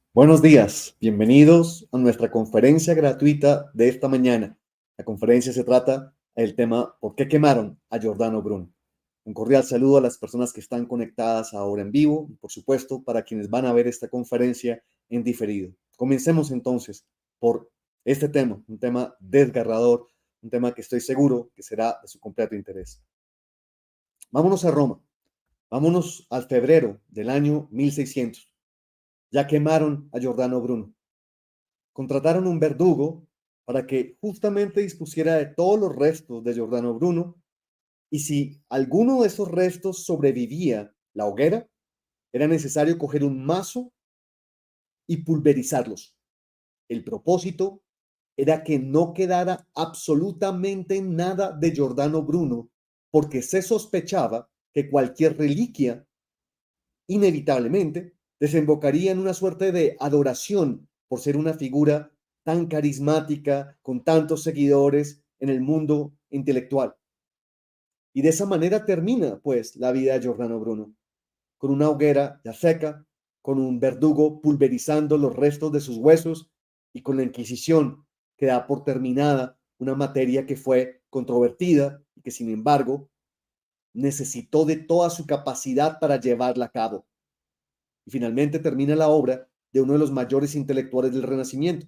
Buenos días, bienvenidos a nuestra conferencia gratuita de esta mañana. La conferencia se trata del tema ¿Por qué quemaron a Giordano Bruno? Un cordial saludo a las personas que están conectadas ahora en vivo y por supuesto para quienes van a ver esta conferencia en diferido. Comencemos entonces por este tema, un tema desgarrador, un tema que estoy seguro que será de su completo interés. Vámonos a Roma, vámonos al febrero del año 1600. Ya quemaron a Giordano Bruno. Contrataron un verdugo para que justamente dispusiera de todos los restos de Giordano Bruno, y si alguno de esos restos sobrevivía la hoguera, era necesario coger un mazo y pulverizarlos. El propósito era que no quedara absolutamente nada de Giordano Bruno, porque se sospechaba que cualquier reliquia inevitablemente desembocaría en una suerte de adoración por ser una figura tan carismática, con tantos seguidores en el mundo intelectual. Y de esa manera termina, pues, la vida de Giordano Bruno, con una hoguera ya seca, con un verdugo pulverizando los restos de sus huesos y con la Inquisición que da por terminada una materia que fue controvertida y que, sin embargo, necesitó de toda su capacidad para llevarla a cabo. Y finalmente termina la obra de uno de los mayores intelectuales del Renacimiento.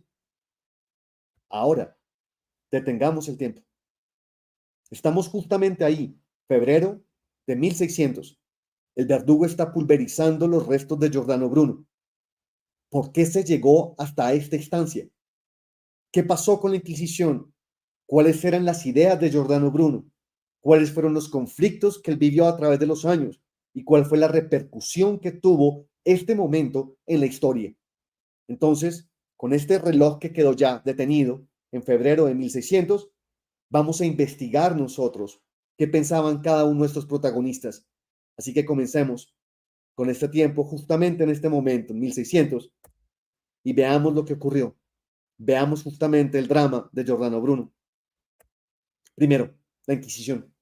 Ahora, detengamos el tiempo. Estamos justamente ahí, febrero de 1600. El verdugo está pulverizando los restos de Giordano Bruno. ¿Por qué se llegó hasta esta instancia? ¿Qué pasó con la Inquisición? ¿Cuáles eran las ideas de Giordano Bruno? ¿Cuáles fueron los conflictos que él vivió a través de los años? ¿Y cuál fue la repercusión que tuvo este momento en la historia? Entonces, con este reloj que quedó ya detenido en febrero de 1600, vamos a investigar nosotros qué pensaban cada uno de estos protagonistas. Así que comencemos con este tiempo, justamente en este momento, en 1600, y veamos lo que ocurrió. Veamos justamente el drama de Giordano Bruno. Primero, la Inquisición.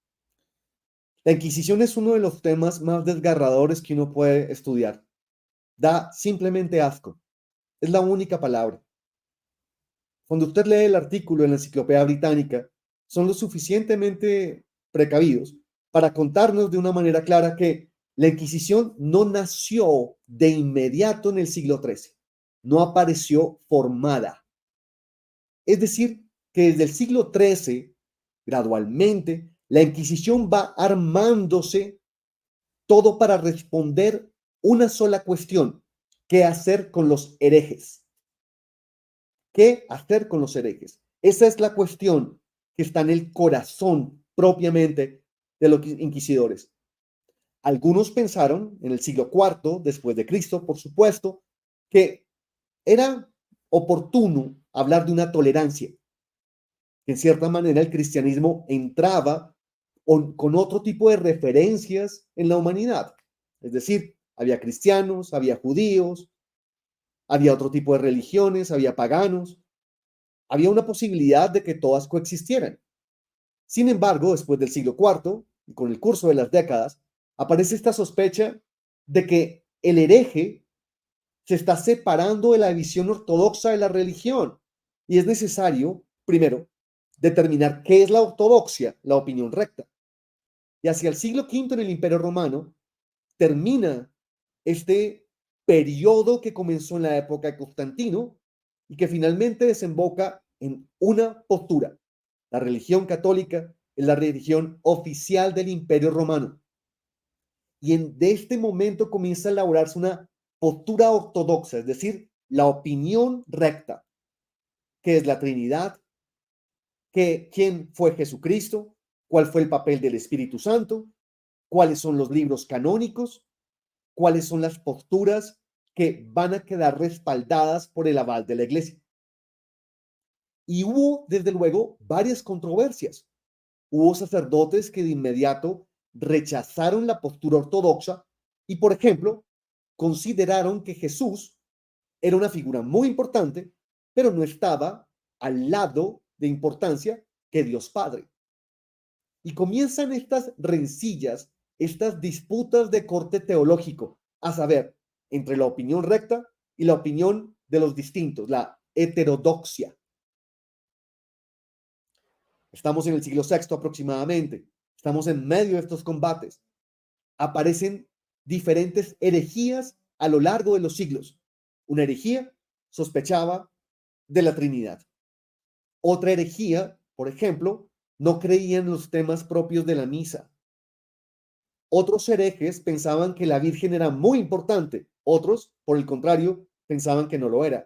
La Inquisición es uno de los temas más desgarradores que uno puede estudiar. Da simplemente asco. Es la única palabra. Cuando usted lee el artículo en la Enciclopedia Británica, son lo suficientemente precavidos para contarnos de una manera clara que la Inquisición no nació de inmediato en el siglo XIII, no apareció formada. Es decir, que desde el siglo XIII, gradualmente, la Inquisición va armándose todo para responder una sola cuestión: ¿qué hacer con los herejes? ¿Qué hacer con los herejes? Esa es la cuestión que está en el corazón propiamente de los inquisidores. Algunos pensaron en el siglo IV después de Cristo, por supuesto, que era oportuno hablar de una tolerancia, que en cierta manera el cristianismo entraba con otro tipo de referencias en la humanidad. Es decir, había cristianos, había judíos, había otro tipo de religiones, había paganos. Había una posibilidad de que todas coexistieran. Sin embargo, después del siglo IV, y con el curso de las décadas, aparece esta sospecha de que el hereje se está separando de la visión ortodoxa de la religión. Y es necesario, primero, determinar qué es la ortodoxia, la opinión recta. Y hacia el siglo V en el Imperio Romano termina este periodo que comenzó en la época de Constantino y que finalmente desemboca en una postura. La religión católica es la religión oficial del Imperio Romano. Y de este momento comienza a elaborarse una postura ortodoxa, es decir, la opinión recta, que es la Trinidad, que quién fue Jesucristo, cuál fue el papel del Espíritu Santo, cuáles son los libros canónicos, cuáles son las posturas que van a quedar respaldadas por el aval de la Iglesia. Y hubo, desde luego, varias controversias. Hubo sacerdotes que de inmediato rechazaron la postura ortodoxa y, por ejemplo, consideraron que Jesús era una figura muy importante, pero no estaba al lado de importancia que Dios Padre. Y comienzan estas rencillas, estas disputas de corte teológico, a saber, entre la opinión recta y la opinión de los distintos, la heterodoxia. Estamos en el siglo VI aproximadamente. Estamos en medio de estos combates. Aparecen diferentes herejías a lo largo de los siglos. Una herejía sospechaba de la Trinidad. Otra herejía, por ejemplo, no creía en los temas propios de la misa. Otros herejes pensaban que la Virgen era muy importante. Otros, por el contrario, pensaban que no lo era.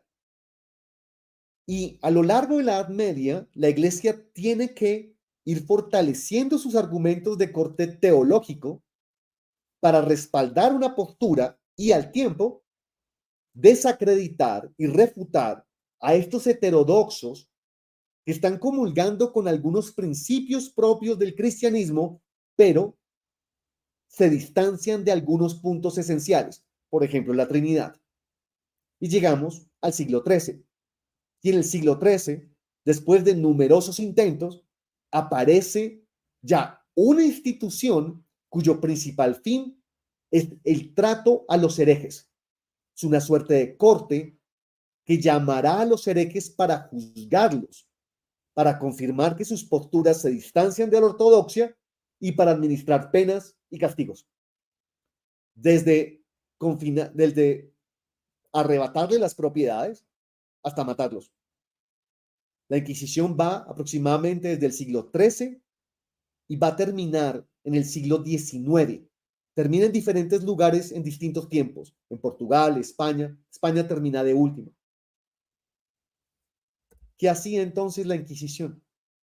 Y a lo largo de la Edad Media, la Iglesia tiene que ir fortaleciendo sus argumentos de corte teológico para respaldar una postura y al tiempo desacreditar y refutar a estos heterodoxos que están comulgando con algunos principios propios del cristianismo, pero se distancian de algunos puntos esenciales, por ejemplo, la Trinidad. Y llegamos al siglo XIII. Y en el siglo XIII, después de numerosos intentos, aparece ya una institución cuyo principal fin es el trato a los herejes. Es una suerte de corte que llamará a los herejes para juzgarlos, para confirmar que sus posturas se distancian de la ortodoxia y para administrar penas y castigos. Desde arrebatarle las propiedades hasta matarlos. La Inquisición va aproximadamente desde el siglo XIII y va a terminar en el siglo XIX. Termina en diferentes lugares en distintos tiempos, en Portugal, España. España termina de último. ¿Qué hacía entonces la Inquisición?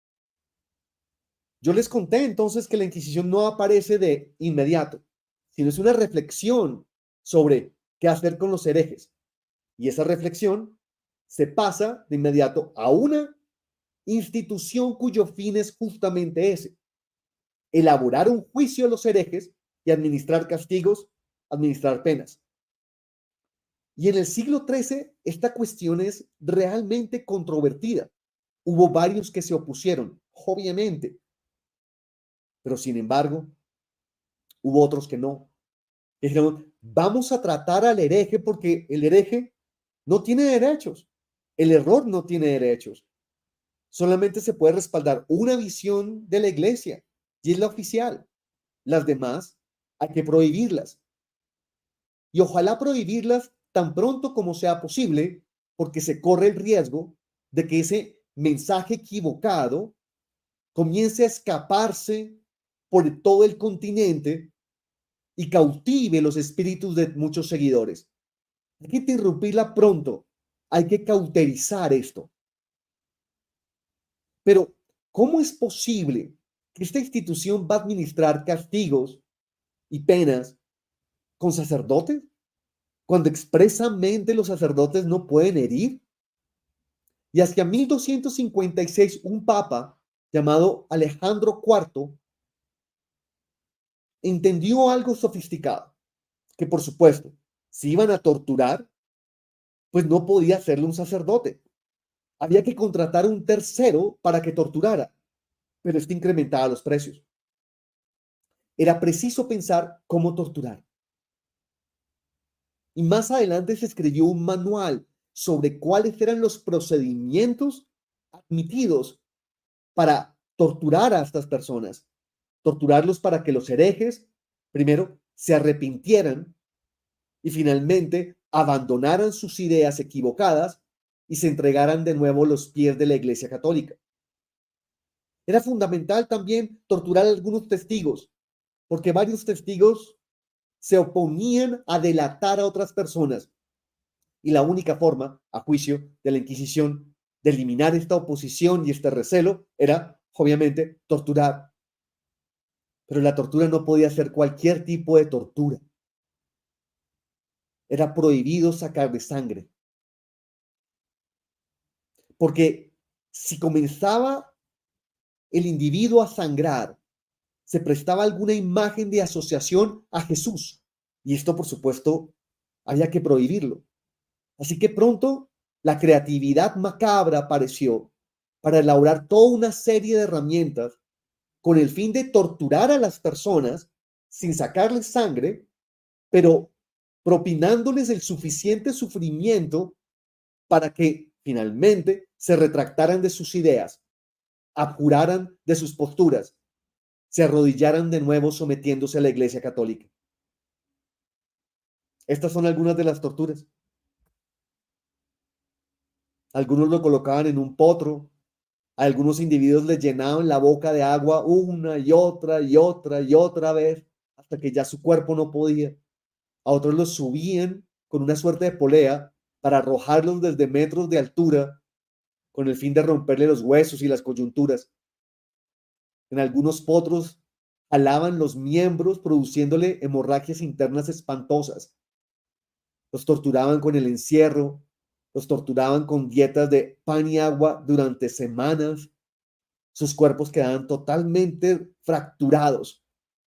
Yo les conté entonces que la Inquisición no aparece de inmediato, sino es una reflexión sobre qué hacer con los herejes. Y esa reflexión se pasa de inmediato a una institución cuyo fin es justamente ese: elaborar un juicio a los herejes y administrar castigos, administrar penas. Y en el siglo XIII esta cuestión es realmente controvertida. Hubo varios que se opusieron, obviamente, pero sin embargo, hubo otros que no. Dijeron, vamos a tratar al hereje porque el hereje no tiene derechos. El error no tiene derechos. Solamente se puede respaldar una visión de la iglesia y es la oficial. Las demás hay que prohibirlas. Y ojalá prohibirlas tan pronto como sea posible, porque se corre el riesgo de que ese mensaje equivocado comience a escaparse por todo el continente y cautive los espíritus de muchos seguidores. Hay que interrumpirla pronto. Hay que cauterizar esto. Pero, ¿cómo es posible que esta institución va a administrar castigos y penas con sacerdotes cuando expresamente los sacerdotes no pueden herir? Y hacia 1256, un papa llamado Alejandro IV entendió algo sofisticado, que por supuesto, si iban a torturar, pues no podía hacerlo un sacerdote. Había que contratar a un tercero para que torturara, pero esto incrementaba los precios. Era preciso pensar cómo torturar. Y más adelante se escribió un manual sobre cuáles eran los procedimientos admitidos para torturar a estas personas. Torturarlos para que los herejes, primero, se arrepintieran y finalmente abandonaran sus ideas equivocadas y se entregaran de nuevo a los pies de la Iglesia Católica. Era fundamental también torturar a algunos testigos, porque varios testigos se oponían a delatar a otras personas. Y la única forma, a juicio de la Inquisición, de eliminar esta oposición y este recelo era, obviamente, torturar. Pero la tortura no podía ser cualquier tipo de tortura. Era prohibido sacar de sangre. Porque si comenzaba el individuo a sangrar, se prestaba alguna imagen de asociación a Jesús. Y esto, por supuesto, había que prohibirlo. Así que pronto la creatividad macabra apareció para elaborar toda una serie de herramientas con el fin de torturar a las personas sin sacarles sangre, pero propinándoles el suficiente sufrimiento para que finalmente se retractaran de sus ideas, abjuraran de sus posturas, se arrodillaran de nuevo sometiéndose a la Iglesia Católica. Estas son algunas de las torturas. Algunos lo colocaban en un potro, a algunos individuos les llenaban la boca de agua una y otra y otra y otra vez, hasta que ya su cuerpo no podía. A otros los subían con una suerte de polea para arrojarlos desde metros de altura con el fin de romperle los huesos y las coyunturas. En algunos potros jalaban los miembros produciéndole hemorragias internas espantosas. Los torturaban con el encierro, los torturaban con dietas de pan y agua durante semanas. Sus cuerpos quedaban totalmente fracturados.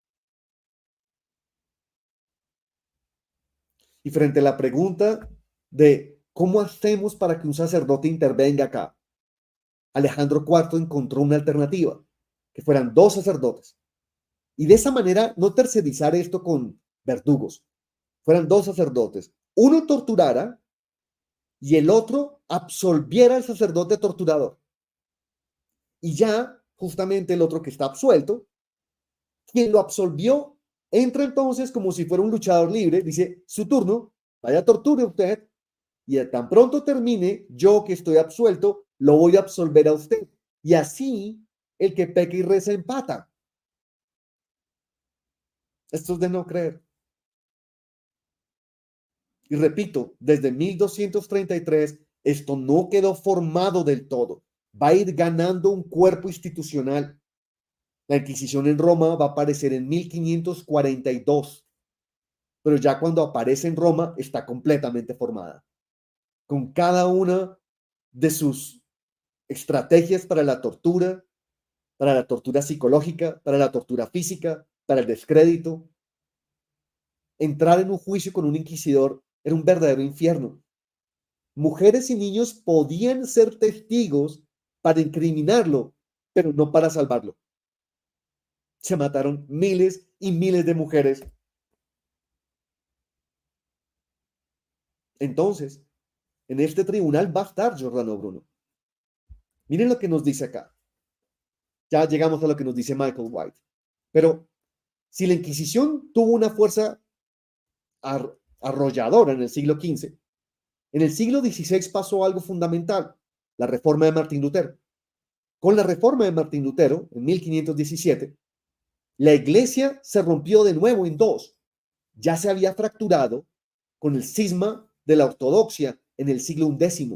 Y frente a la pregunta de cómo hacemos para que un sacerdote intervenga acá, Alejandro IV encontró una alternativa, que fueran 2 sacerdotes. Y de esa manera no tercerizar esto con verdugos. Fueran 2 sacerdotes. Uno torturara y el otro absolviera al sacerdote torturador. Y ya, justamente el otro que está absuelto, quien lo absolvió, entra entonces como si fuera un luchador libre, dice, su turno, vaya torture usted, y tan pronto termine, yo que estoy absuelto, lo voy a absolver a usted. Y así, el que peca y reza empata. Esto es de no creer. Y repito, desde 1233, esto no quedó formado del todo. Va a ir ganando un cuerpo institucional. La Inquisición en Roma va a aparecer en 1542, pero ya cuando aparece en Roma está completamente formada, con cada una de sus estrategias para la tortura psicológica, para la tortura física, para el descrédito. Entrar en un juicio con un inquisidor era un verdadero infierno. Mujeres y niños podían ser testigos para incriminarlo, pero no para salvarlo. Se mataron miles y miles de mujeres. Entonces, en este tribunal va a estar Giordano Bruno. Miren lo que nos dice acá. Ya llegamos a lo que nos dice Michael White. Pero si la Inquisición tuvo una fuerza arrolladora en el siglo XV, en el siglo XVI pasó algo fundamental, la reforma de Martín Lutero. Con la reforma de Martín Lutero, en 1517, la iglesia se rompió de nuevo en dos. Ya se había fracturado con el cisma de la ortodoxia en el siglo XI.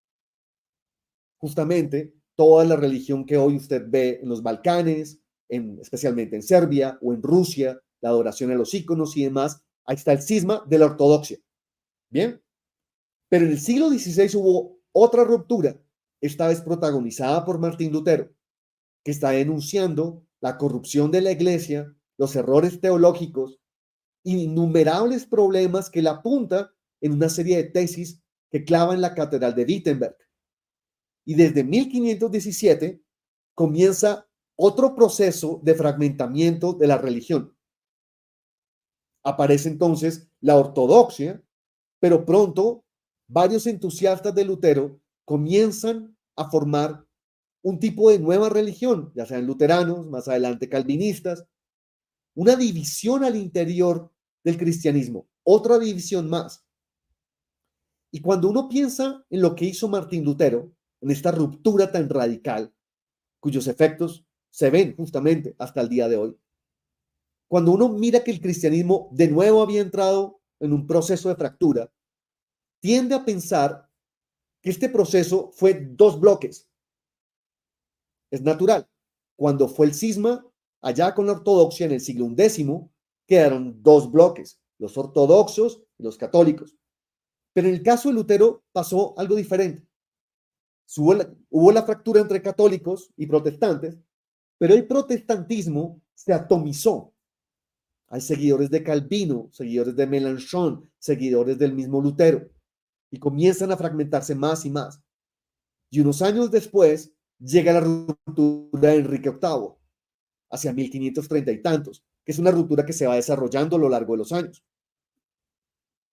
Justamente toda la religión que hoy usted ve en los Balcanes, especialmente en Serbia o en Rusia, la adoración a los íconos y demás, ahí está el cisma de la ortodoxia. Bien, pero en el siglo XVI hubo otra ruptura, esta vez protagonizada por Martín Lutero, que está denunciando la corrupción de la iglesia, los errores teológicos, innumerables problemas que la apunta en una serie de tesis que clava en la catedral de Wittenberg. Y desde 1517 comienza otro proceso de fragmentamiento de la religión. Aparece entonces la ortodoxia, pero pronto varios entusiastas de Lutero comienzan a formar un tipo de nueva religión, ya sean luteranos, más adelante calvinistas, una división al interior del cristianismo, otra división más. Y cuando uno piensa en lo que hizo Martín Lutero, en esta ruptura tan radical, cuyos efectos se ven justamente hasta el día de hoy, cuando uno mira que el cristianismo de nuevo había entrado en un proceso de fractura, tiende a pensar que este proceso fue dos bloques. Es natural. Cuando fue el cisma, allá con la ortodoxia en el siglo XI, quedaron dos bloques, los ortodoxos y los católicos. Pero en el caso de Lutero pasó algo diferente. Hubo la fractura entre católicos y protestantes, pero el protestantismo se atomizó. Hay seguidores de Calvino, seguidores de Melanchthon, seguidores del mismo Lutero, y comienzan a fragmentarse más y más. Y unos años después llega la ruptura de Enrique VIII, hacia 1530 y tantos, que es una ruptura que se va desarrollando a lo largo de los años.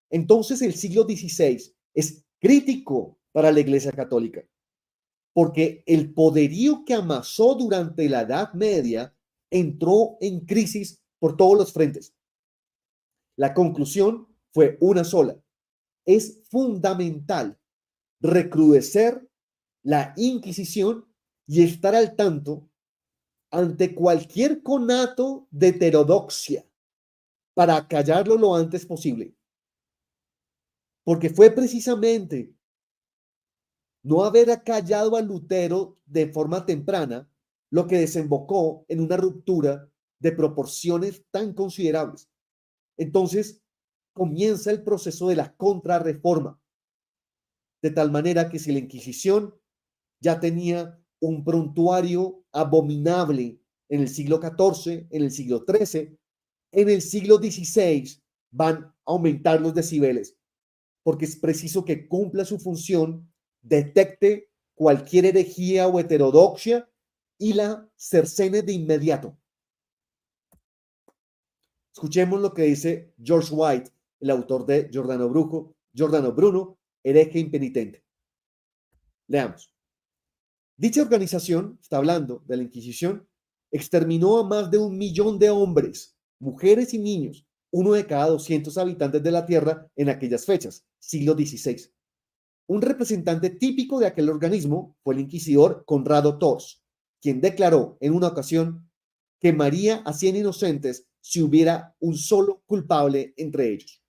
Entonces el siglo XVI es crítico para la Iglesia Católica, porque el poderío que amasó durante la Edad Media entró en crisis por todos los frentes. La conclusión fue una sola: es fundamental recrudecer la Inquisición y estar al tanto ante cualquier conato de heterodoxia para acallarlo lo antes posible. Porque fue precisamente no haber acallado a Lutero de forma temprana lo que desembocó en una ruptura de proporciones tan considerables. Entonces comienza el proceso de la contrarreforma, de tal manera que si la Inquisición ya tenía un prontuario abominable en el siglo XIV, en el siglo XIII, en el siglo XVI van a aumentar los decibeles, porque es preciso que cumpla su función, detecte cualquier herejía o heterodoxia y la cercene de inmediato. Escuchemos lo que dice George White, el autor de Giordano Bruno, hereje impenitente. Leamos. Dicha organización, está hablando de la Inquisición, exterminó a más de 1 millón de hombres, mujeres y niños, uno de cada 200 habitantes de la Tierra en aquellas fechas, siglo XVI. Un representante típico de aquel organismo fue el inquisidor Conrado Tors, quien declaró en una ocasión: quemaría a 100 inocentes si hubiera un solo culpable entre ellos.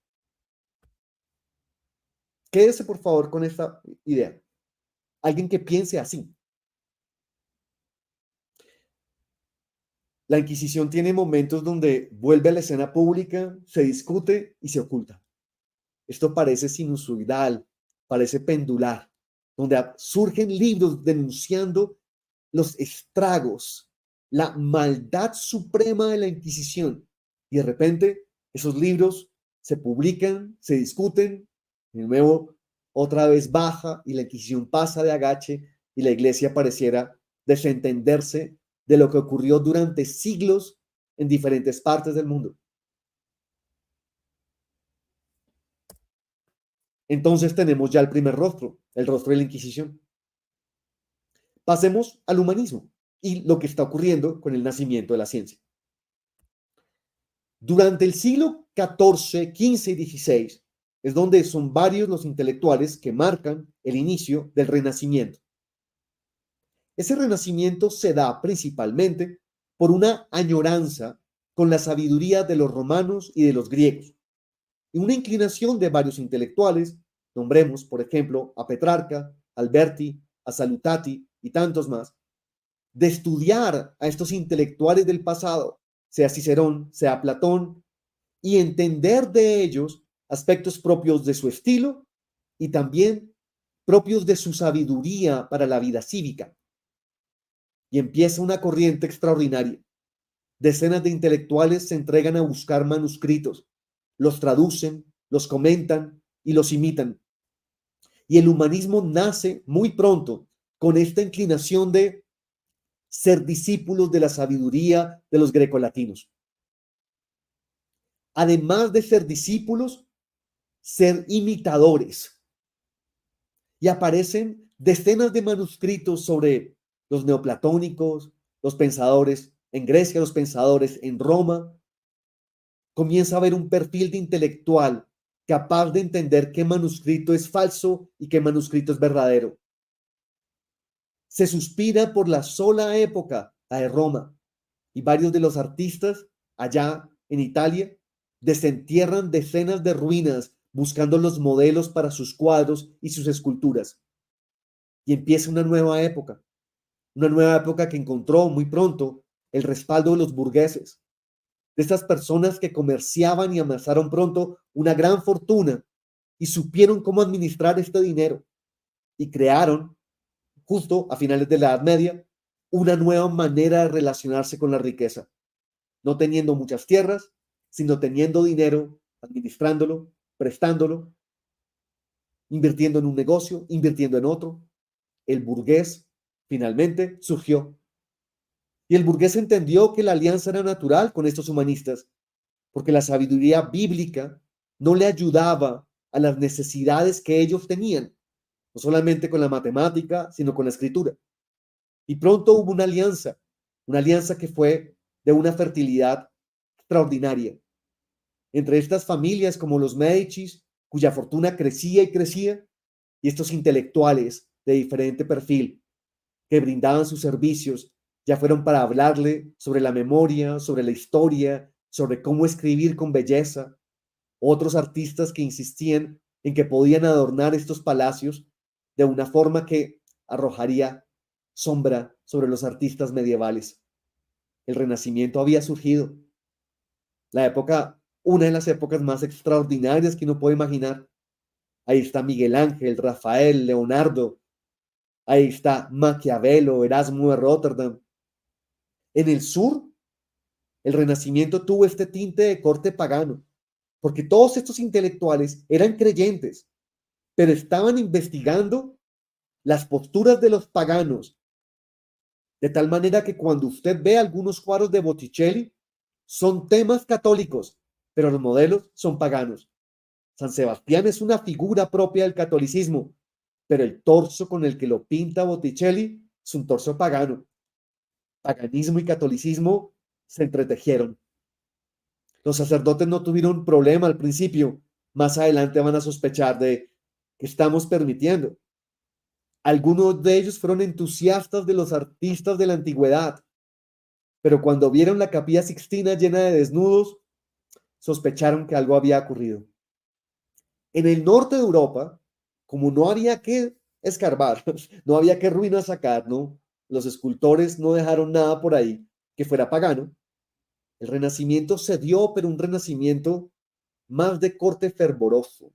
Quédese por favor con esta idea. Alguien que piense así. La Inquisición tiene momentos donde vuelve a la escena pública, se discute y se oculta. Esto parece sinusoidal, parece pendular, donde surgen libros denunciando los estragos, la maldad suprema de la Inquisición. Y de repente esos libros se publican, se discuten, de nuevo otra vez baja y la Inquisición pasa de agache y la Iglesia pareciera desentenderse de lo que ocurrió durante siglos en diferentes partes del mundo. Entonces tenemos ya el primer rostro, el rostro de la Inquisición. Pasemos al humanismo y lo que está ocurriendo con el nacimiento de la ciencia. Durante el siglo XIV, XV y XVI es donde son varios los intelectuales que marcan el inicio del Renacimiento. Ese renacimiento se da principalmente por una añoranza con la sabiduría de los romanos y de los griegos, y una inclinación de varios intelectuales, nombremos por ejemplo a Petrarca, Alberti, a Salutati y tantos más, de estudiar a estos intelectuales del pasado, sea Cicerón, sea Platón, y entender de ellos aspectos propios de su estilo y también propios de su sabiduría para la vida cívica. Y empieza una corriente extraordinaria. Decenas de intelectuales se entregan a buscar manuscritos, los traducen, los comentan y los imitan. Y el humanismo nace muy pronto con esta inclinación de ser discípulos de la sabiduría de los grecolatinos. Además de ser discípulos, ser imitadores. Y aparecen decenas de manuscritos sobre los neoplatónicos, los pensadores en Grecia, los pensadores en Roma. Comienza a haber un perfil de intelectual capaz de entender qué manuscrito es falso y qué manuscrito es verdadero. Se suspira por la sola época, la de Roma, y varios de los artistas allá en Italia desentierran decenas de ruinas buscando los modelos para sus cuadros y sus esculturas. Y empieza una nueva época que encontró muy pronto el respaldo de los burgueses, de estas personas que comerciaban y amasaron pronto una gran fortuna y supieron cómo administrar este dinero y crearon, justo a finales de la Edad Media, una nueva manera de relacionarse con la riqueza, no teniendo muchas tierras, sino teniendo dinero, administrándolo, prestándolo, invirtiendo en un negocio, invirtiendo en otro. El burgués finalmente surgió. Y el burgués entendió que la alianza era natural con estos humanistas, porque la sabiduría bíblica no le ayudaba a las necesidades que ellos tenían, no solamente con la matemática, sino con la escritura. Y pronto hubo una alianza que fue de una fertilidad extraordinaria entre estas familias como los Médicis, cuya fortuna crecía y crecía, y estos intelectuales de diferente perfil que brindaban sus servicios, ya fueron para hablarle sobre la memoria, sobre la historia, sobre cómo escribir con belleza. Otros artistas que insistían en que podían adornar estos palacios de una forma que arrojaría sombra sobre los artistas medievales. El Renacimiento había surgido. La época, una de las épocas más extraordinarias que uno puede imaginar. Ahí está Miguel Ángel, Rafael, Leonardo. Ahí está Maquiavelo, Erasmo de Rotterdam. En el sur, el Renacimiento tuvo este tinte de corte pagano, porque todos estos intelectuales eran creyentes, pero estaban investigando las posturas de los paganos, de tal manera que cuando usted ve algunos cuadros de Botticelli, son temas católicos, pero los modelos son paganos. San Sebastián es una figura propia del catolicismo, pero el torso con el que lo pinta Botticelli es un torso pagano. Paganismo y catolicismo se entretejieron. Los sacerdotes no tuvieron problema al principio, más adelante van a sospechar de que estamos permitiendo. Algunos de ellos fueron entusiastas de los artistas de la antigüedad, pero cuando vieron la Capilla Sixtina llena de desnudos, sospecharon que algo había ocurrido. En el norte de Europa, como no había que escarbar, no había que ruinas sacar, ¿no? Los escultores no dejaron nada por ahí que fuera pagano. El Renacimiento se dio, pero un renacimiento más de corte fervoroso.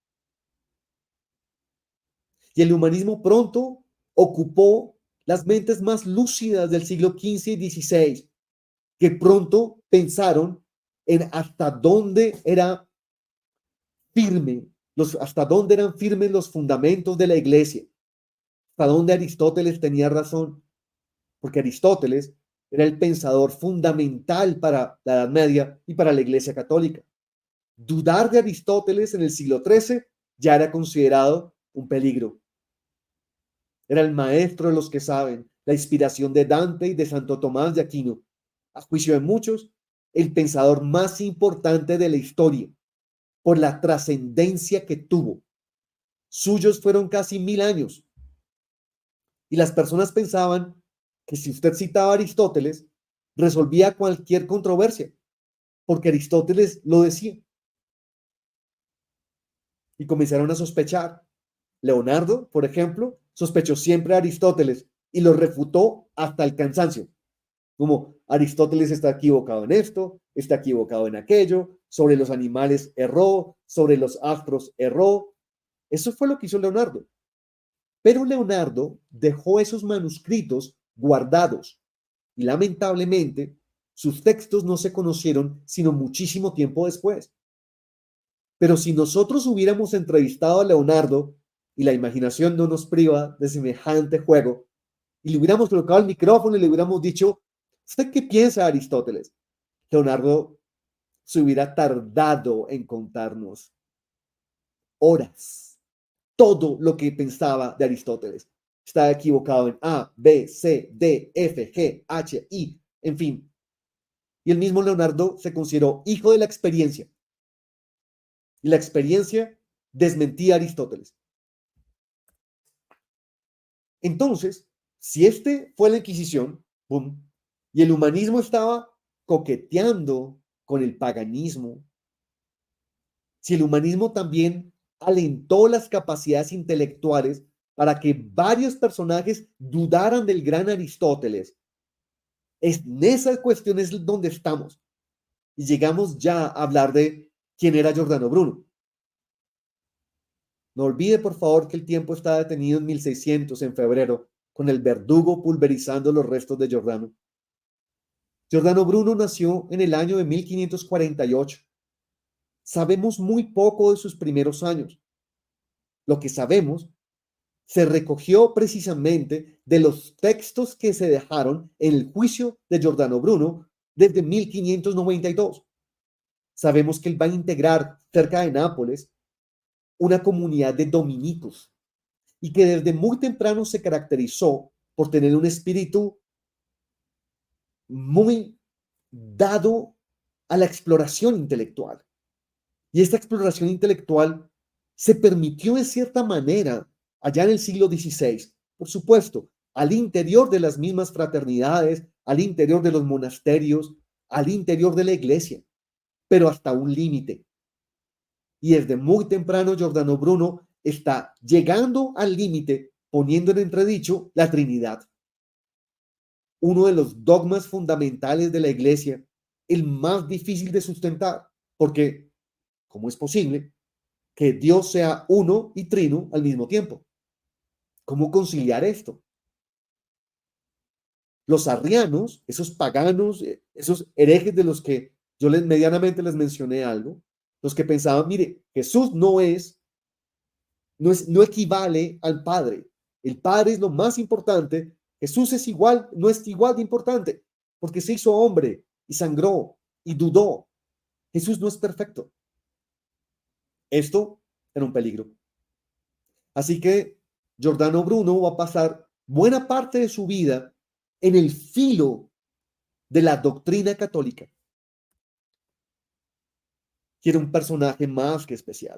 Y el humanismo pronto ocupó las mentes más lúcidas del siglo XV y XVI, que pronto pensaron en hasta dónde era firme, hasta dónde eran firmes los fundamentos de la iglesia, hasta dónde Aristóteles tenía razón, porque Aristóteles era el pensador fundamental para la Edad Media y para la Iglesia Católica. Dudar de Aristóteles en el siglo XIII ya era considerado un peligro. Era el maestro de los que saben, la inspiración de Dante y de Santo Tomás de Aquino. A juicio de muchos, el pensador más importante de la historia, por la trascendencia que tuvo. Suyos fueron casi 1000 años. Y las personas pensaban que si usted citaba a Aristóteles, resolvía cualquier controversia, porque Aristóteles lo decía. Y comenzaron a sospechar. Leonardo, por ejemplo, sospechó siempre a Aristóteles y lo refutó hasta el cansancio. Como Aristóteles está equivocado en esto, está equivocado en aquello, sobre los animales erró, sobre los astros erró. Eso fue lo que hizo Leonardo. Pero Leonardo dejó esos manuscritos guardados y lamentablemente sus textos no se conocieron sino muchísimo tiempo después. Pero si nosotros hubiéramos entrevistado a Leonardo, y la imaginación no nos priva de semejante juego, y le hubiéramos colocado el micrófono y le hubiéramos dicho, ¿usted qué piensa de Aristóteles? Leonardo se hubiera tardado en contarnos horas todo lo que pensaba de Aristóteles. Estaba equivocado en A, B, C, D, F, G, H, I, en fin. Y el mismo Leonardo se consideró hijo de la experiencia. Y la experiencia desmentía a Aristóteles. Entonces, si este fue la Inquisición, ¡pum!, y el humanismo estaba coqueteando con el paganismo, si el humanismo también alentó las capacidades intelectuales para que varios personajes dudaran del gran Aristóteles, en esas cuestiones donde estamos. Y llegamos ya a hablar de quién era Giordano Bruno. No olvide, por favor, que el tiempo está detenido en 1600, en febrero, con el verdugo pulverizando los restos de Giordano. Giordano Bruno nació en el año de 1548. Sabemos muy poco de sus primeros años. Lo que sabemos se recogió precisamente de los textos que se dejaron en el juicio de Giordano Bruno desde 1592. Sabemos que él va a integrar cerca de Nápoles una comunidad de dominicos y que desde muy temprano se caracterizó por tener un espíritu muy dado a la exploración intelectual. Y esta exploración intelectual se permitió en cierta manera allá en el siglo XVI, por supuesto, al interior de las mismas fraternidades, al interior de los monasterios, al interior de la iglesia, pero hasta un límite. Y desde muy temprano Giordano Bruno está llegando al límite, poniendo en entredicho la Trinidad. Uno de los dogmas fundamentales de la iglesia, el más difícil de sustentar, porque ¿cómo es posible que Dios sea uno y trino al mismo tiempo? ¿Cómo conciliar esto? Los arrianos, esos paganos, esos herejes de los que yo medianamente les mencioné algo, los que pensaban, mire, Jesús no equivale al Padre. El Padre es lo más importante. Jesús es igual, no es igual de importante, porque se hizo hombre y sangró y dudó. Jesús no es perfecto. Esto era un peligro. Así que Giordano Bruno va a pasar buena parte de su vida en el filo de la doctrina católica. Quiere un personaje más que especial.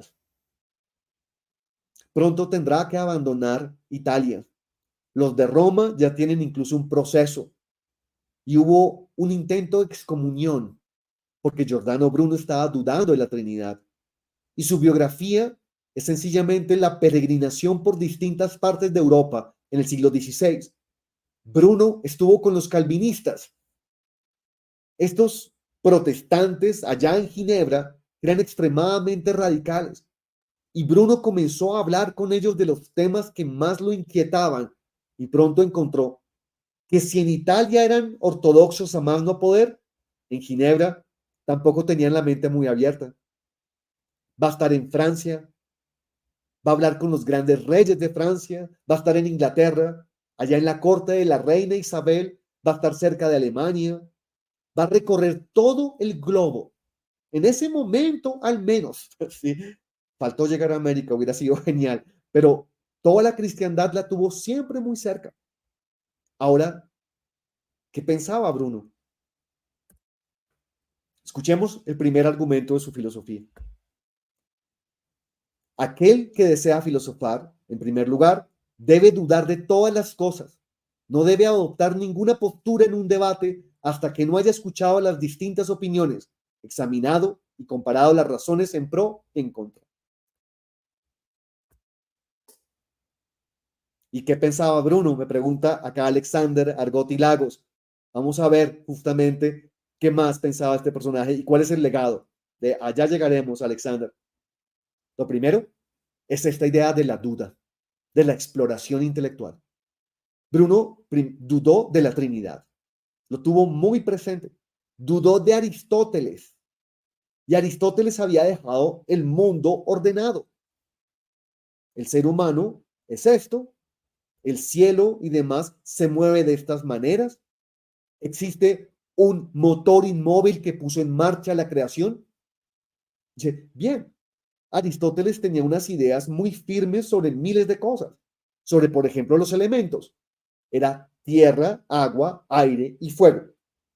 Pronto tendrá que abandonar Italia. Los de Roma ya tienen incluso un proceso y hubo un intento de excomunión porque Giordano Bruno estaba dudando de la Trinidad. Y su biografía es sencillamente la peregrinación por distintas partes de Europa en el siglo XVI. Bruno estuvo con los calvinistas. Estos protestantes allá en Ginebra eran extremadamente radicales. Y Bruno comenzó a hablar con ellos de los temas que más lo inquietaban y pronto encontró que si en Italia eran ortodoxos a más no poder, en Ginebra tampoco tenían la mente muy abierta. Va a estar en Francia, va a hablar con los grandes reyes de Francia, va a estar en Inglaterra, allá en la corte de la reina Isabel, va a estar cerca de Alemania, va a recorrer todo el globo. En ese momento, al menos, ¿sí? Faltó llegar a América, hubiera sido genial, pero toda la cristiandad la tuvo siempre muy cerca. Ahora, ¿qué pensaba Bruno? Escuchemos el primer argumento de su filosofía. Aquel que desea filosofar, en primer lugar, debe dudar de todas las cosas. No debe adoptar ninguna postura en un debate hasta que no haya escuchado las distintas opiniones, examinado y comparado las razones en pro y en contra. ¿Y qué pensaba Bruno? Me pregunta acá Alexander Argotti Lagos. Vamos a ver justamente qué más pensaba este personaje y cuál es el legado. De allá llegaremos, Alexander. Lo primero es esta idea de la duda, de la exploración intelectual. Bruno dudó de la Trinidad, lo tuvo muy presente, dudó de Aristóteles, y Aristóteles había dejado el mundo ordenado. El ser humano es esto, el cielo y demás se mueve de estas maneras, existe un motor inmóvil que puso en marcha la creación. Bien, Aristóteles tenía unas ideas muy firmes sobre miles de cosas, sobre, por ejemplo, los elementos. Era tierra, agua, aire y fuego.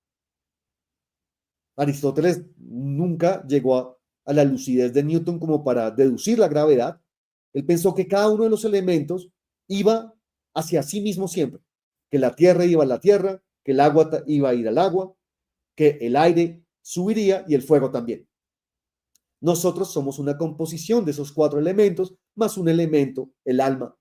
Aristóteles nunca llegó a la lucidez de Newton como para deducir la gravedad. Él pensó que cada uno de los elementos iba hacia sí mismo siempre, que la tierra iba a la tierra, que el agua iba a ir al agua, que el aire subiría y el fuego también. Nosotros somos una composición de esos 4 elementos más un elemento, el alma.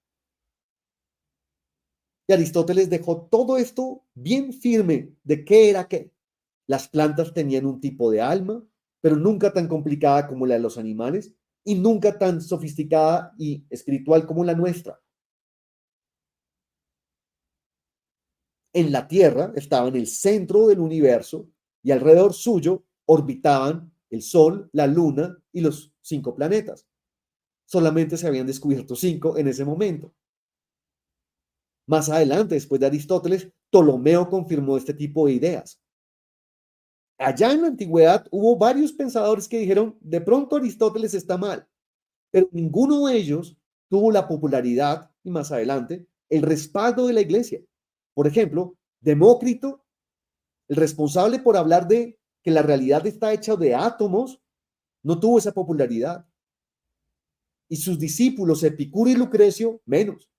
Y Aristóteles dejó todo esto bien firme de qué era qué. Las plantas tenían un tipo de alma, pero nunca tan complicada como la de los animales y nunca tan sofisticada y espiritual como la nuestra. En la Tierra estaba en el centro del universo y alrededor suyo orbitaban el Sol, la Luna y los 5 planetas. Solamente se habían descubierto 5 en ese momento. Más adelante, después de Aristóteles, Ptolomeo confirmó este tipo de ideas. Allá en la antigüedad hubo varios pensadores que dijeron, de pronto Aristóteles está mal, pero ninguno de ellos tuvo la popularidad y más adelante el respaldo de la iglesia. Por ejemplo, Demócrito, el responsable por hablar de que la realidad está hecha de átomos, no tuvo esa popularidad. Y sus discípulos, Epicuro y Lucrecio, menos.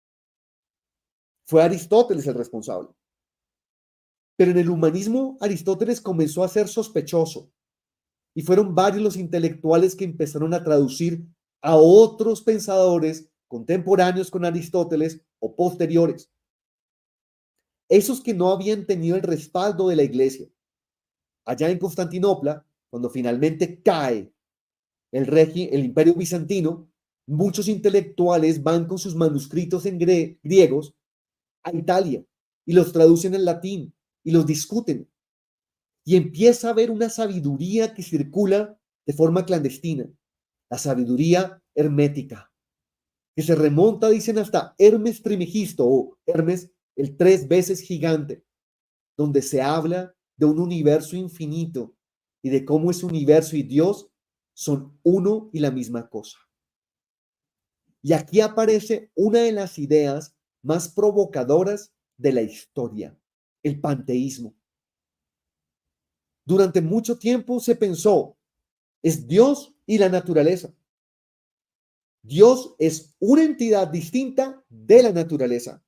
Fue Aristóteles el responsable. Pero en el humanismo, Aristóteles comenzó a ser sospechoso y fueron varios los intelectuales que empezaron a traducir a otros pensadores contemporáneos con Aristóteles o posteriores. Esos que no habían tenido el respaldo de la iglesia. Allá en Constantinopla, cuando finalmente cae el imperio bizantino, muchos intelectuales van con sus manuscritos en griegos a Italia y los traducen en latín y los discuten. Y empieza a haber una sabiduría que circula de forma clandestina, la sabiduría hermética, que se remonta, dicen, hasta Hermes Trismegisto o Hermes el 3 veces gigante, donde se habla de un universo infinito y de cómo ese universo y Dios son uno y la misma cosa. Y aquí aparece una de las ideas más provocadoras de la historia, el panteísmo. Durante mucho tiempo se pensó, es Dios y la naturaleza. Dios es una entidad distinta de la naturaleza.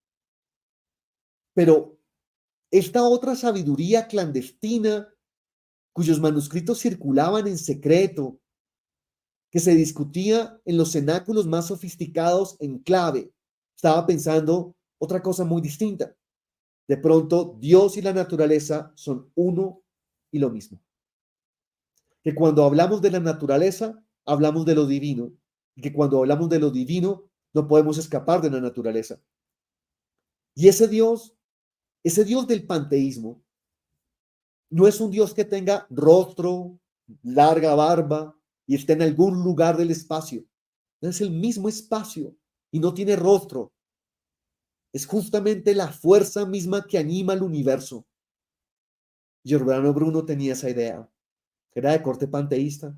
Pero esta otra sabiduría clandestina, cuyos manuscritos circulaban en secreto, que se discutía en los cenáculos más sofisticados en clave, estaba pensando otra cosa muy distinta. De pronto, Dios y la naturaleza son uno y lo mismo. Que cuando hablamos de la naturaleza, hablamos de lo divino, y que cuando hablamos de lo divino, no podemos escapar de la naturaleza. Y ese Dios del panteísmo, no es un Dios que tenga rostro, larga barba y esté en algún lugar del espacio. Es el mismo espacio y no tiene rostro. Es justamente la fuerza misma que anima al universo. Giordano Bruno tenía esa idea. Era de corte panteísta.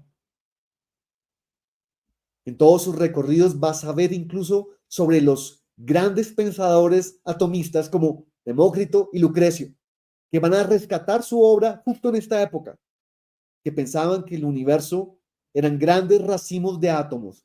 En todos sus recorridos vas a ver incluso sobre los grandes pensadores atomistas como Demócrito y Lucrecio, que van a rescatar su obra justo en esta época, que pensaban que el universo eran grandes racimos de átomos.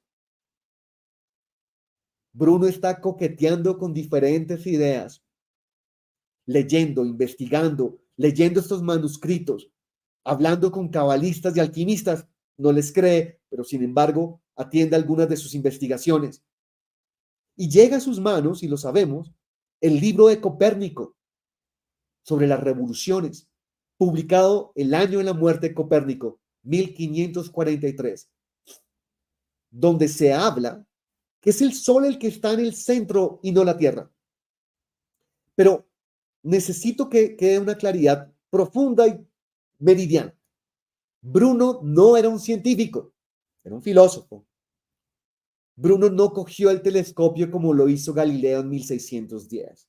Bruno está coqueteando con diferentes ideas, leyendo, investigando, leyendo estos manuscritos, hablando con cabalistas y alquimistas. No les cree, pero sin embargo atiende algunas de sus investigaciones. Y llega a sus manos, y lo sabemos, el libro de Copérnico sobre las revoluciones, publicado el año de la muerte de Copérnico, 1543, donde se habla que es el Sol el que está en el centro y no la Tierra. Pero necesito que quede una claridad profunda y meridiana. Bruno no era un científico, era un filósofo. Bruno no cogió el telescopio como lo hizo Galileo en 1610.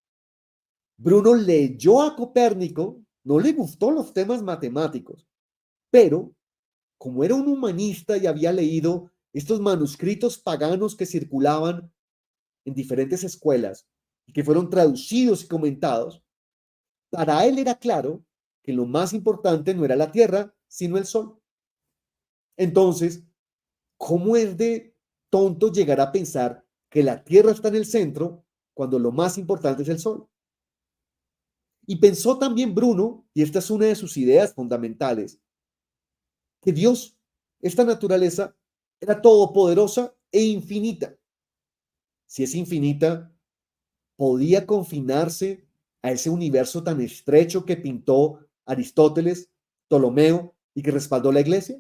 Bruno leyó a Copérnico, no le gustó los temas matemáticos, pero como era un humanista y había leído estos manuscritos paganos que circulaban en diferentes escuelas y que fueron traducidos y comentados, para él era claro que lo más importante no era la Tierra, sino el Sol. Entonces, ¿cómo es de tonto llegar a pensar que la Tierra está en el centro cuando lo más importante es el Sol? Y pensó también Bruno, y esta es una de sus ideas fundamentales, que Dios, esta naturaleza, era todopoderosa e infinita. Si es infinita, podía confinarse a ese universo tan estrecho que pintó Aristóteles, Ptolomeo y que respaldó la iglesia.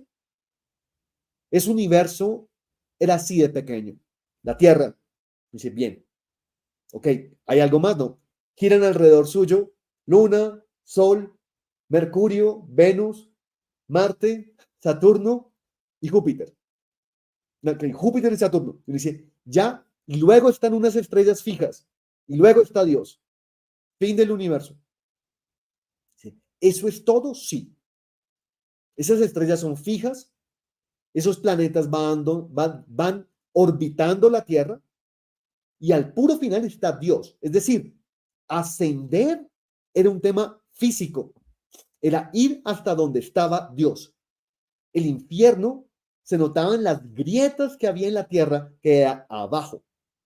Ese universo era así de pequeño. La Tierra, dice, bien, ok, ¿hay algo más? No. Giran alrededor suyo Luna, Sol, Mercurio, Venus, Marte, Saturno y Júpiter. Okay, Júpiter y Saturno. Y dice, ya, y luego están unas estrellas fijas, y luego está Dios. Fin del universo. ¿Eso es todo? Sí. Esas estrellas son fijas Esos planetas van orbitando la Tierra y al puro final está Dios. Es decir, ascender era un tema físico, era ir hasta donde estaba Dios. El infierno se notaban las grietas que había en la Tierra, que era abajo.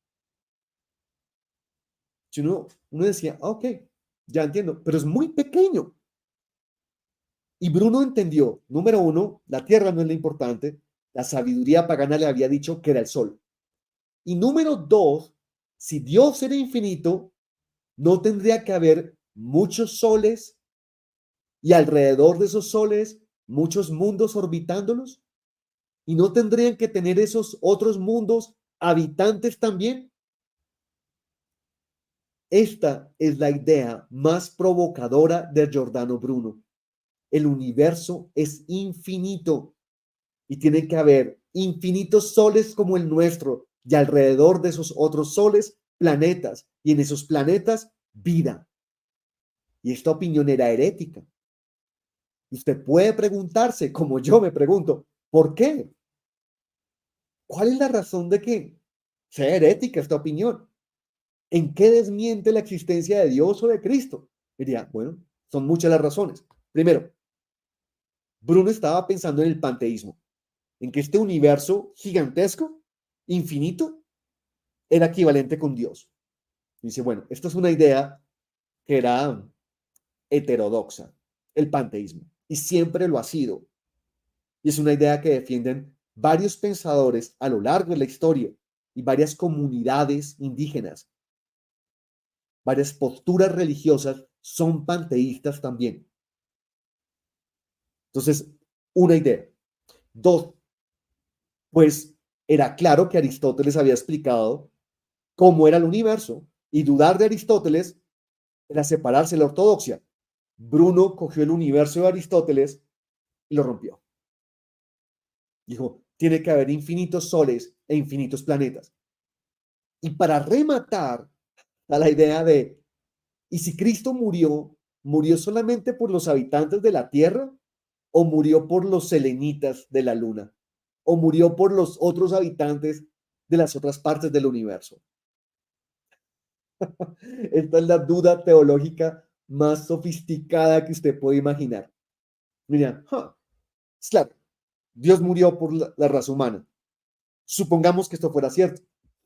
Si uno decía, ok, ya entiendo, pero es muy pequeño. Y Bruno entendió, número uno, la Tierra no es lo importante, la sabiduría pagana le había dicho que era el Sol. Y número dos, si Dios era infinito, no tendría que haber muchos soles y alrededor de esos soles muchos mundos orbitándolos. Y no tendrían que tener esos otros mundos habitantes también. Esta es la idea más provocadora de Giordano Bruno. El universo es infinito y tiene que haber infinitos soles como el nuestro y alrededor de esos otros soles, planetas, y en esos planetas, vida. Y esta opinión era herética. Usted puede preguntarse, como yo me pregunto, ¿por qué? ¿Cuál es la razón de que sea herética esta opinión? ¿En qué desmiente la existencia de Dios o de Cristo? Diría, bueno, son muchas las razones. Primero, Bruno estaba pensando en el panteísmo, en que este universo gigantesco, infinito, era equivalente con Dios. Y dice, bueno, esta es una idea que era heterodoxa, el panteísmo, y siempre lo ha sido. Y es una idea que defienden varios pensadores a lo largo de la historia y varias comunidades indígenas. Varias posturas religiosas son panteístas también. Entonces, una idea. Dos, pues era claro que Aristóteles había explicado cómo era el universo y dudar de Aristóteles era separarse de la ortodoxia. Bruno cogió el universo de Aristóteles y lo rompió. Dijo, tiene que haber infinitos soles e infinitos planetas. Y para rematar a la idea de, ¿y si Cristo murió, murió solamente por los habitantes de la Tierra o murió por los selenitas de la Luna? ¿O murió por los otros habitantes de las otras partes del universo? Esta es la duda teológica más sofisticada que usted puede imaginar. Mira, es claro, Dios murió por la raza humana. Supongamos que esto fuera cierto.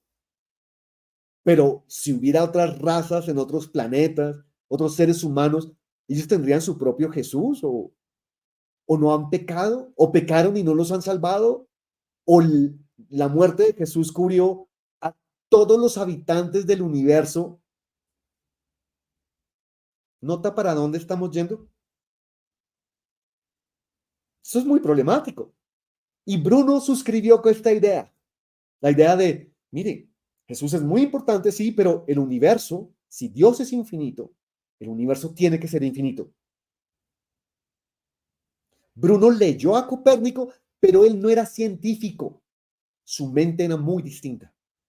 Pero si hubiera otras razas en otros planetas, otros seres humanos, ¿ellos tendrían su propio Jesús? ¿O no han pecado? ¿O pecaron y no los han salvado? ¿O la muerte de Jesús cubrió a todos los habitantes del universo? ¿Nota para dónde estamos yendo? Eso es muy problemático. Y Bruno suscribió con esta idea. La idea de, mire, Jesús es muy importante, sí, pero el universo, si Dios es infinito, el universo tiene que ser infinito. Bruno leyó a Copérnico, pero él no era científico. Su mente era muy distinta.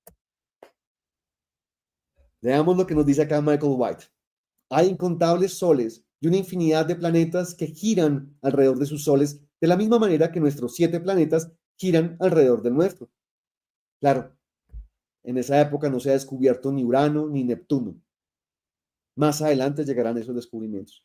Veamos lo que nos dice acá Michael White. Hay incontables soles y una infinidad de planetas que giran alrededor de sus soles de la misma manera que nuestros 7 planetas giran alrededor del nuestro. Claro, en esa época no se ha descubierto ni Urano ni Neptuno. Más adelante llegarán esos descubrimientos.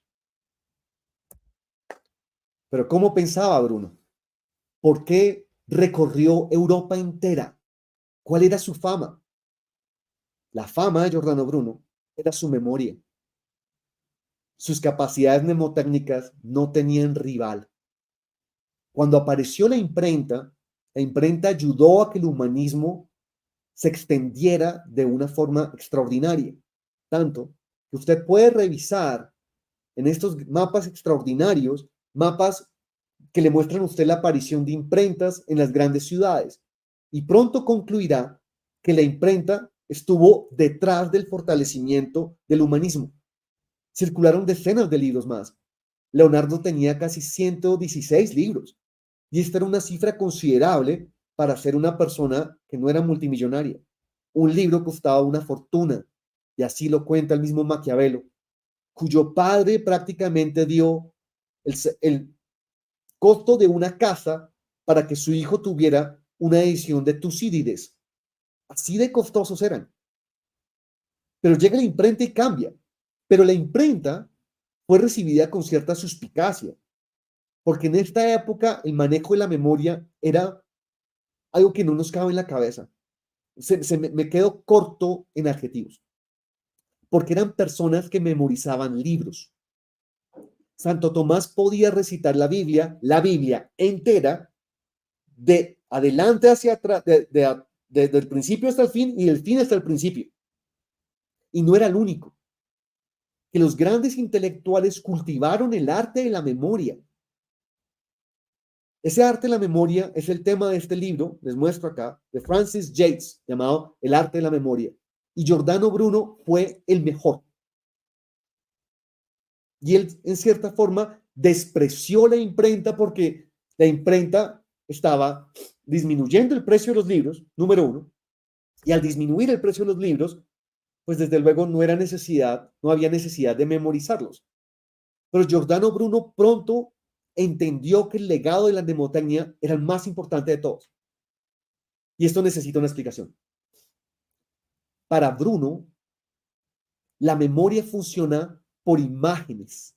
Pero ¿cómo pensaba Bruno? ¿Por qué recorrió Europa entera? ¿Cuál era su fama? La fama de Giordano Bruno era su memoria. Sus capacidades mnemotécnicas no tenían rival. Cuando apareció la imprenta ayudó a que el humanismo se extendiera de una forma extraordinaria. Tanto que usted puede revisar en estos mapas extraordinarios, mapas que le muestran a usted la aparición de imprentas en las grandes ciudades. Y pronto concluirá que la imprenta estuvo detrás del fortalecimiento del humanismo. Circularon decenas de libros más. Leonardo tenía casi 116 libros. Y esta era una cifra considerable para ser una persona que no era multimillonaria. Un libro costaba una fortuna. Y así lo cuenta el mismo Maquiavelo, cuyo padre prácticamente dio el costo de una casa para que su hijo tuviera una edición de Tucídides. Así de costosos eran. Pero llega la imprenta y cambia. Pero la imprenta fue recibida con cierta suspicacia, porque en esta época el manejo de la memoria era algo que no nos cabe en la cabeza. Me quedo corto en adjetivos, porque eran personas que memorizaban libros. Santo Tomás podía recitar la Biblia entera, de adelante hacia atrás, desde el principio hasta el fin y del fin hasta el principio. Y no era el único. Que los grandes intelectuales cultivaron el arte de la memoria. Ese arte de la memoria es el tema de este libro, les muestro acá, de Francis Yates, llamado El arte de la memoria. Y Giordano Bruno fue el mejor. Y él, en cierta forma, despreció la imprenta porque la imprenta estaba disminuyendo el precio de los libros, número uno, y al disminuir el precio de los libros, pues desde luego no había necesidad de memorizarlos. Pero Giordano Bruno pronto entendió que el legado de la mnemotecnia era el más importante de todos. Y esto necesita una explicación. Para Bruno, la memoria funciona por imágenes.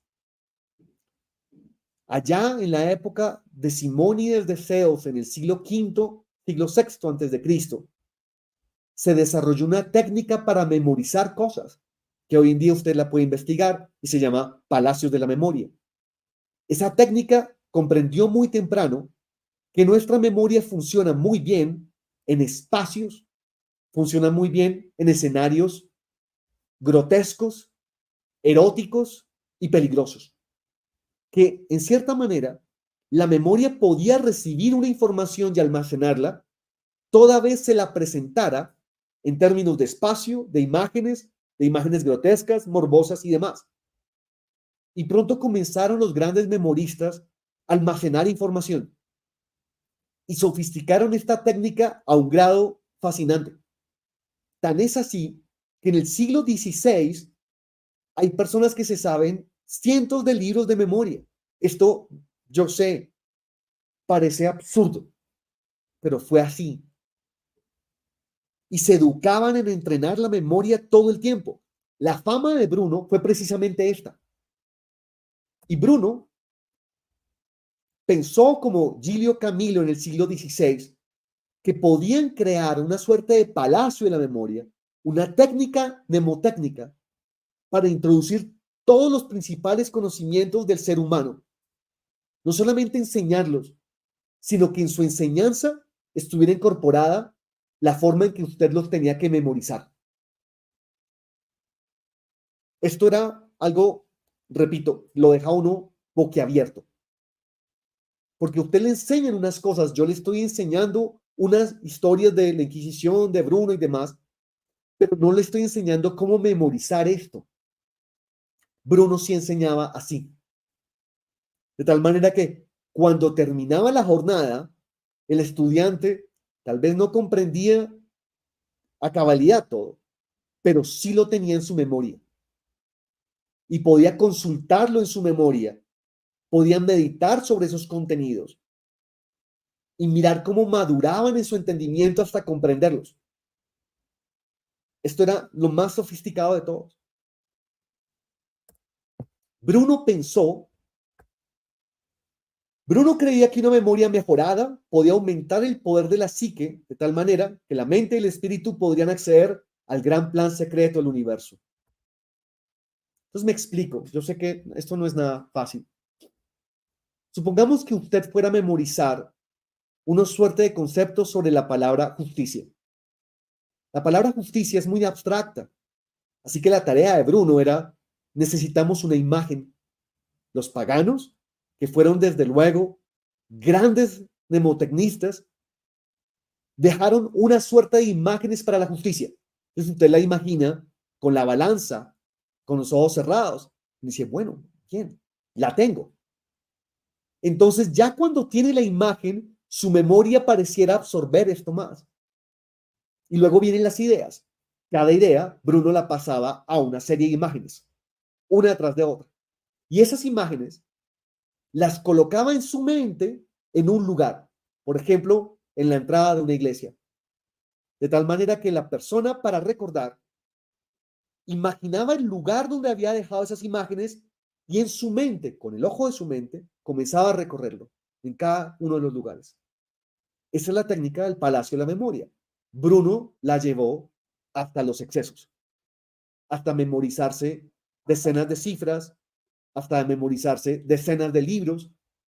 Allá en la época de Simónides de Ceos, en el siglo V, siglo VI antes de Cristo, se desarrolló una técnica para memorizar cosas que hoy en día usted la puede investigar y se llama palacios de la memoria. Esa técnica comprendió muy temprano que nuestra memoria funciona muy bien en espacios, funciona muy bien en escenarios grotescos, eróticos y peligrosos. Que en cierta manera la memoria podía recibir una información y almacenarla toda vez se la presentara en términos de espacio, de imágenes grotescas, morbosas y demás. Y pronto comenzaron los grandes memoristas a almacenar información y sofisticaron esta técnica a un grado fascinante. Tan es así que en el siglo XVI hay personas que se saben cientos de libros de memoria. Esto, yo sé, parece absurdo, pero fue así. Y se educaban en entrenar la memoria todo el tiempo. La fama de Bruno fue precisamente esta. Y Bruno pensó, como Giulio Camilo en el siglo XVI, que podían crear una suerte de palacio de la memoria, una técnica mnemotécnica para introducir todos los principales conocimientos del ser humano. No solamente enseñarlos, sino que en su enseñanza estuviera incorporada la forma en que usted los tenía que memorizar. Esto era algo, repito, lo deja uno boquiabierto. Porque usted le enseñan unas cosas, yo le estoy enseñando unas historias de la Inquisición, de Bruno y demás, pero no le estoy enseñando cómo memorizar esto. Bruno sí enseñaba así. De tal manera que cuando terminaba la jornada, el estudiante tal vez no comprendía a cabalidad todo, pero sí lo tenía en su memoria. Y podía consultarlo en su memoria, podía meditar sobre esos contenidos y mirar cómo maduraban en su entendimiento hasta comprenderlos. Esto era lo más sofisticado de todos. Bruno creía que una memoria mejorada podía aumentar el poder de la psique de tal manera que la mente y el espíritu podrían acceder al gran plan secreto del universo. Entonces me explico, yo sé que esto no es nada fácil. Supongamos que usted fuera a memorizar una suerte de conceptos sobre la palabra justicia. La palabra justicia es muy abstracta, así que la tarea de Bruno era, necesitamos una imagen. Los paganos, que fueron desde luego grandes mnemotecnistas, dejaron una suerte de imágenes para la justicia. Entonces usted la imagina con la balanza, con los ojos cerrados. Y dice, bueno, ¿quién? La tengo. Entonces ya cuando tiene la imagen, su memoria pareciera absorber esto más. Y luego vienen las ideas. Cada idea, Bruno la pasaba a una serie de imágenes, una detrás de otra. Y esas imágenes las colocaba en su mente en un lugar. por ejemplo, en la entrada de una iglesia. De tal manera que la persona, para recordar, imaginaba el lugar donde había dejado esas imágenes y en su mente, con el ojo de su mente, comenzaba a recorrerlo en cada uno de los lugares. Esa es la técnica del palacio de la memoria. Bruno la llevó hasta los excesos, hasta memorizarse decenas de cifras, hasta memorizarse decenas de libros,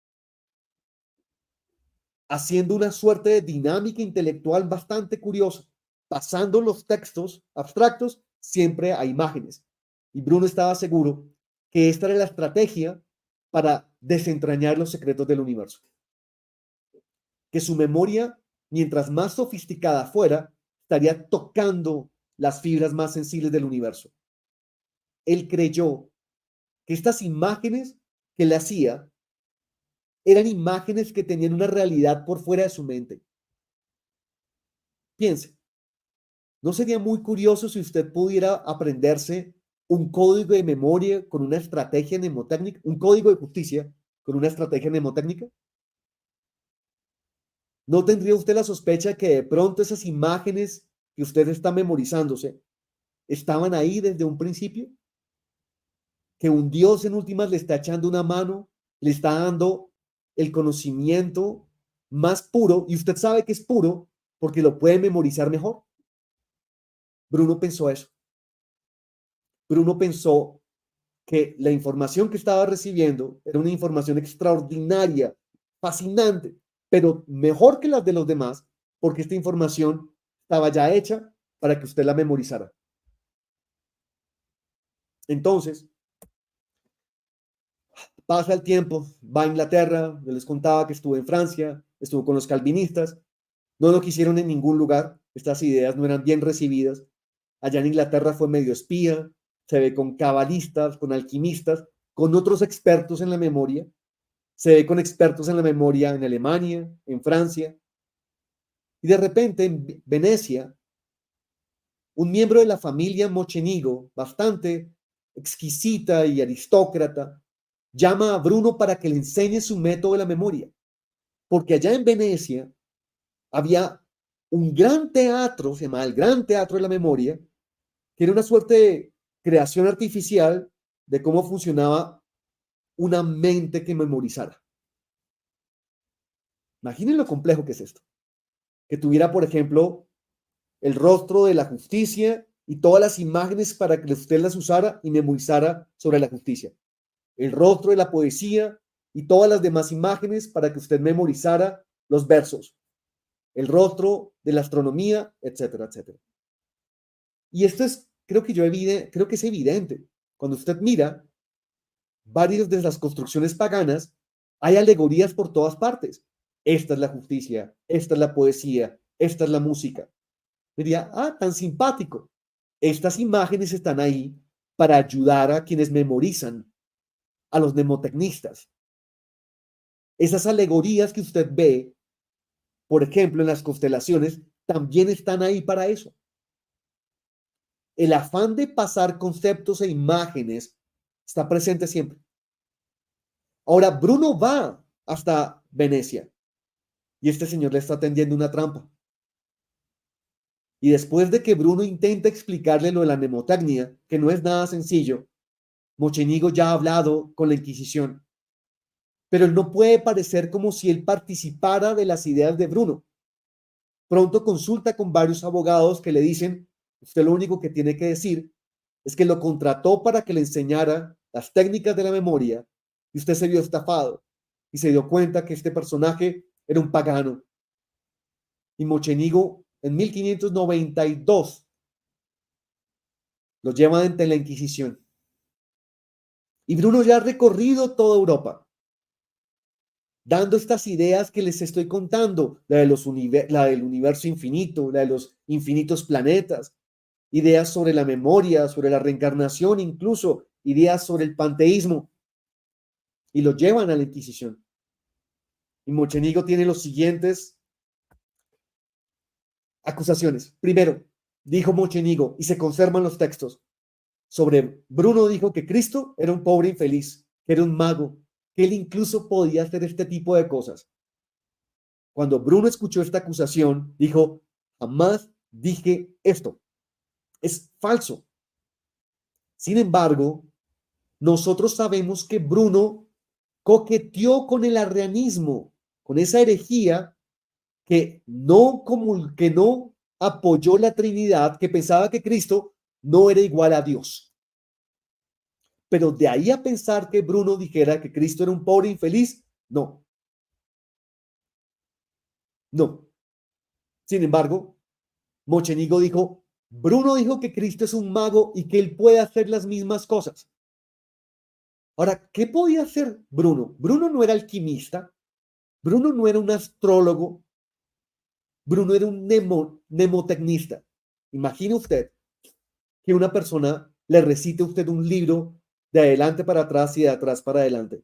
haciendo una suerte de dinámica intelectual bastante curiosa, pasando los textos abstractos siempre a imágenes. Y Bruno estaba seguro que esta era la estrategia para desentrañar los secretos del universo. Que su memoria, mientras más sofisticada fuera, estaría tocando las fibras más sensibles del universo. Él creyó que estas imágenes que le hacía eran imágenes que tenían una realidad por fuera de su mente. Piense, ¿no sería muy curioso si usted pudiera aprenderse un código de memoria con una estrategia mnemotécnica, un código de justicia con una estrategia mnemotécnica? ¿No tendría usted la sospecha que de pronto esas imágenes que usted está memorizándose estaban ahí desde un principio? Que un Dios en últimas le está echando una mano, le está dando el conocimiento más puro y usted sabe que es puro porque lo puede memorizar mejor. Bruno pensó eso. Bruno pensó que la información que estaba recibiendo era una información extraordinaria, fascinante, pero mejor que las de los demás, porque esta información estaba ya hecha para que usted la memorizara. Entonces, pasa el tiempo, va a Inglaterra, yo les contaba que estuvo en Francia, estuvo con los calvinistas, no lo quisieron en ningún lugar, estas ideas no eran bien recibidas. Allá en Inglaterra fue medio espía, se ve con cabalistas, con alquimistas, con otros expertos en la memoria, se ve con expertos en la memoria en Alemania, en Francia, y de repente en Venecia, un miembro de la familia Mocenigo, bastante exquisita y aristócrata, llama a Bruno para que le enseñe su método de la memoria, porque allá en Venecia había un gran teatro, se llamaba el Gran Teatro de la Memoria, que era una suerte de creación artificial de cómo funcionaba una mente que memorizara. Imaginen lo complejo que es esto. Que tuviera, por ejemplo, el rostro de la justicia y todas las imágenes para que usted las usara y memorizara sobre la justicia. El rostro de la poesía y todas las demás imágenes para que usted memorizara los versos. El rostro de la astronomía, etcétera, etcétera. Y esto es, creo que es evidente. Cuando usted mira varias de las construcciones paganas, hay alegorías por todas partes. Esta es la justicia, esta es la poesía, esta es la música. Diría, tan simpático. Estas imágenes están ahí para ayudar a quienes memorizan, a los mnemotecnistas. Esas alegorías que usted ve, por ejemplo, en las constelaciones, también están ahí para eso. El afán de pasar conceptos e imágenes está presente siempre. Ahora, Bruno va hasta Venecia y este señor le está tendiendo una trampa. Y después de que Bruno intenta explicarle lo de la mnemotecnia, que no es nada sencillo, Mocenigo ya ha hablado con la Inquisición, pero él no puede parecer como si él participara de las ideas de Bruno. Pronto consulta con varios abogados que le dicen, usted lo único que tiene que decir es que lo contrató para que le enseñara las técnicas de la memoria y usted se vio estafado y se dio cuenta que este personaje era un pagano. Y Mocenigo en 1592 lo lleva ante la Inquisición. Y Bruno ya ha recorrido toda Europa, dando estas ideas que les estoy contando, la del universo infinito, la de los infinitos planetas, ideas sobre la memoria, sobre la reencarnación, incluso ideas sobre el panteísmo, y lo llevan a la Inquisición. Y Mocenigo tiene los siguientes acusaciones. Primero, dijo Mocenigo, y se conservan los textos, sobre Bruno dijo que Cristo era un pobre infeliz, que era un mago, que él incluso podía hacer este tipo de cosas. Cuando Bruno escuchó esta acusación, dijo, jamás dije esto. Es falso. Sin embargo, nosotros sabemos que Bruno coqueteó con el arrianismo, con esa herejía que no apoyó la Trinidad, que pensaba que Cristo no era igual a Dios. Pero de ahí a pensar que Bruno dijera que Cristo era un pobre infeliz, no. No. Sin embargo, Mocenigo dijo, Bruno dijo que Cristo es un mago y que él puede hacer las mismas cosas. Ahora, ¿qué podía hacer Bruno? Bruno no era alquimista, Bruno no era un astrólogo, Bruno era un mnemotecnista. Imagine usted que una persona le recite a usted un libro de adelante para atrás y de atrás para adelante.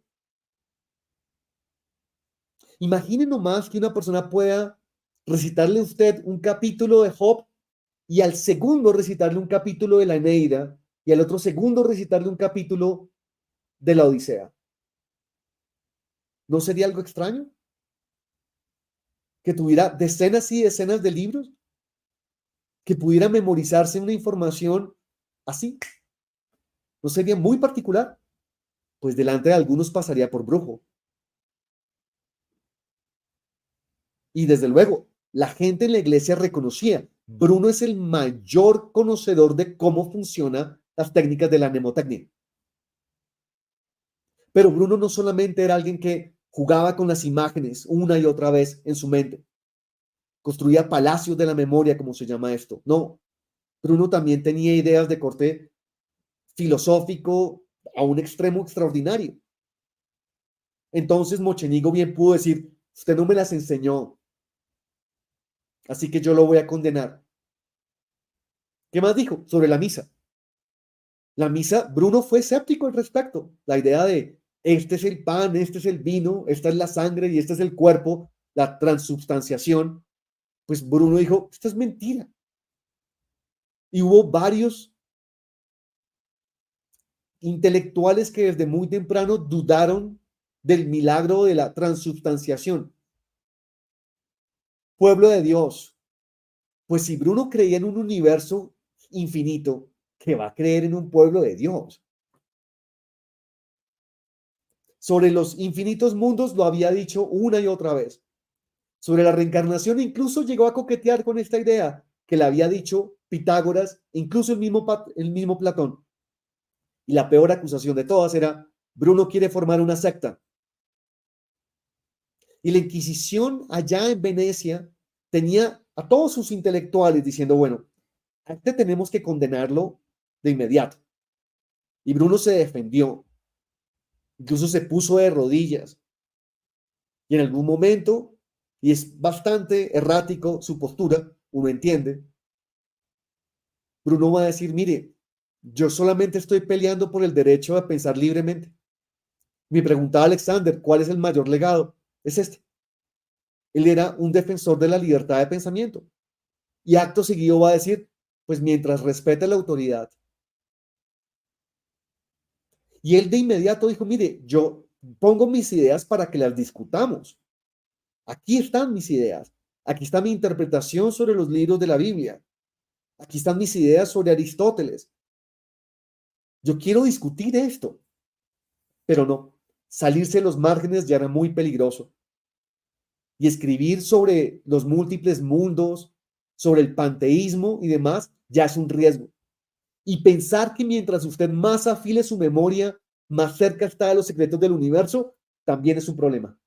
Imagine nomás que una persona pueda recitarle a usted un capítulo de Job y al segundo recitarle un capítulo de la Eneida y al otro segundo recitarle un capítulo de la Odisea. ¿No sería algo extraño? Que tuviera decenas y decenas de libros, que pudiera memorizarse una información así. ¿No sería muy particular? Pues delante de algunos pasaría por brujo. Y desde luego, la gente en la iglesia reconocía, Bruno es el mayor conocedor de cómo funcionan las técnicas de la mnemotecnia. Pero Bruno no solamente era alguien que jugaba con las imágenes una y otra vez en su mente, construía palacios de la memoria, como se llama esto. No, Bruno también tenía ideas de corte filosófico a un extremo extraordinario. Entonces Mocenigo bien pudo decir, usted no me las enseñó, así que yo lo voy a condenar. ¿Qué más dijo? Sobre la misa. La misa, Bruno fue escéptico al respecto. La idea de este es el pan, este es el vino, esta es la sangre y este es el cuerpo, la transubstanciación, pues Bruno dijo, esto es mentira. Y hubo varios intelectuales que desde muy temprano dudaron del milagro de la transubstanciación. Pueblo de Dios, pues si Bruno creía en un universo infinito, ¿qué va a creer en un pueblo de Dios? Sobre los infinitos mundos lo había dicho una y otra vez. Sobre la reencarnación incluso llegó a coquetear con esta idea que le había dicho Pitágoras, incluso el mismo Platón. Y la peor acusación de todas era, Bruno quiere formar una secta. Y la Inquisición allá en Venecia tenía a todos sus intelectuales diciendo, bueno, a este tenemos que condenarlo de inmediato. Y Bruno se defendió, incluso se puso de rodillas. Y en algún momento, y es bastante errático su postura, uno entiende, Bruno va a decir, mire, yo solamente estoy peleando por el derecho a pensar libremente. Me preguntaba Alexander, ¿cuál es el mayor legado? Es este. Él era un defensor de la libertad de pensamiento. Y acto seguido va a decir, pues mientras respete la autoridad. Y él de inmediato dijo, mire, yo pongo mis ideas para que las discutamos. Aquí están mis ideas. Aquí está mi interpretación sobre los libros de la Biblia. Aquí están mis ideas sobre Aristóteles. Yo quiero discutir esto, pero no. Salirse de los márgenes ya era muy peligroso. Y escribir sobre los múltiples mundos, sobre el panteísmo y demás, ya es un riesgo. Y pensar que mientras usted más afile su memoria, más cerca está de los secretos del universo, también es un problema.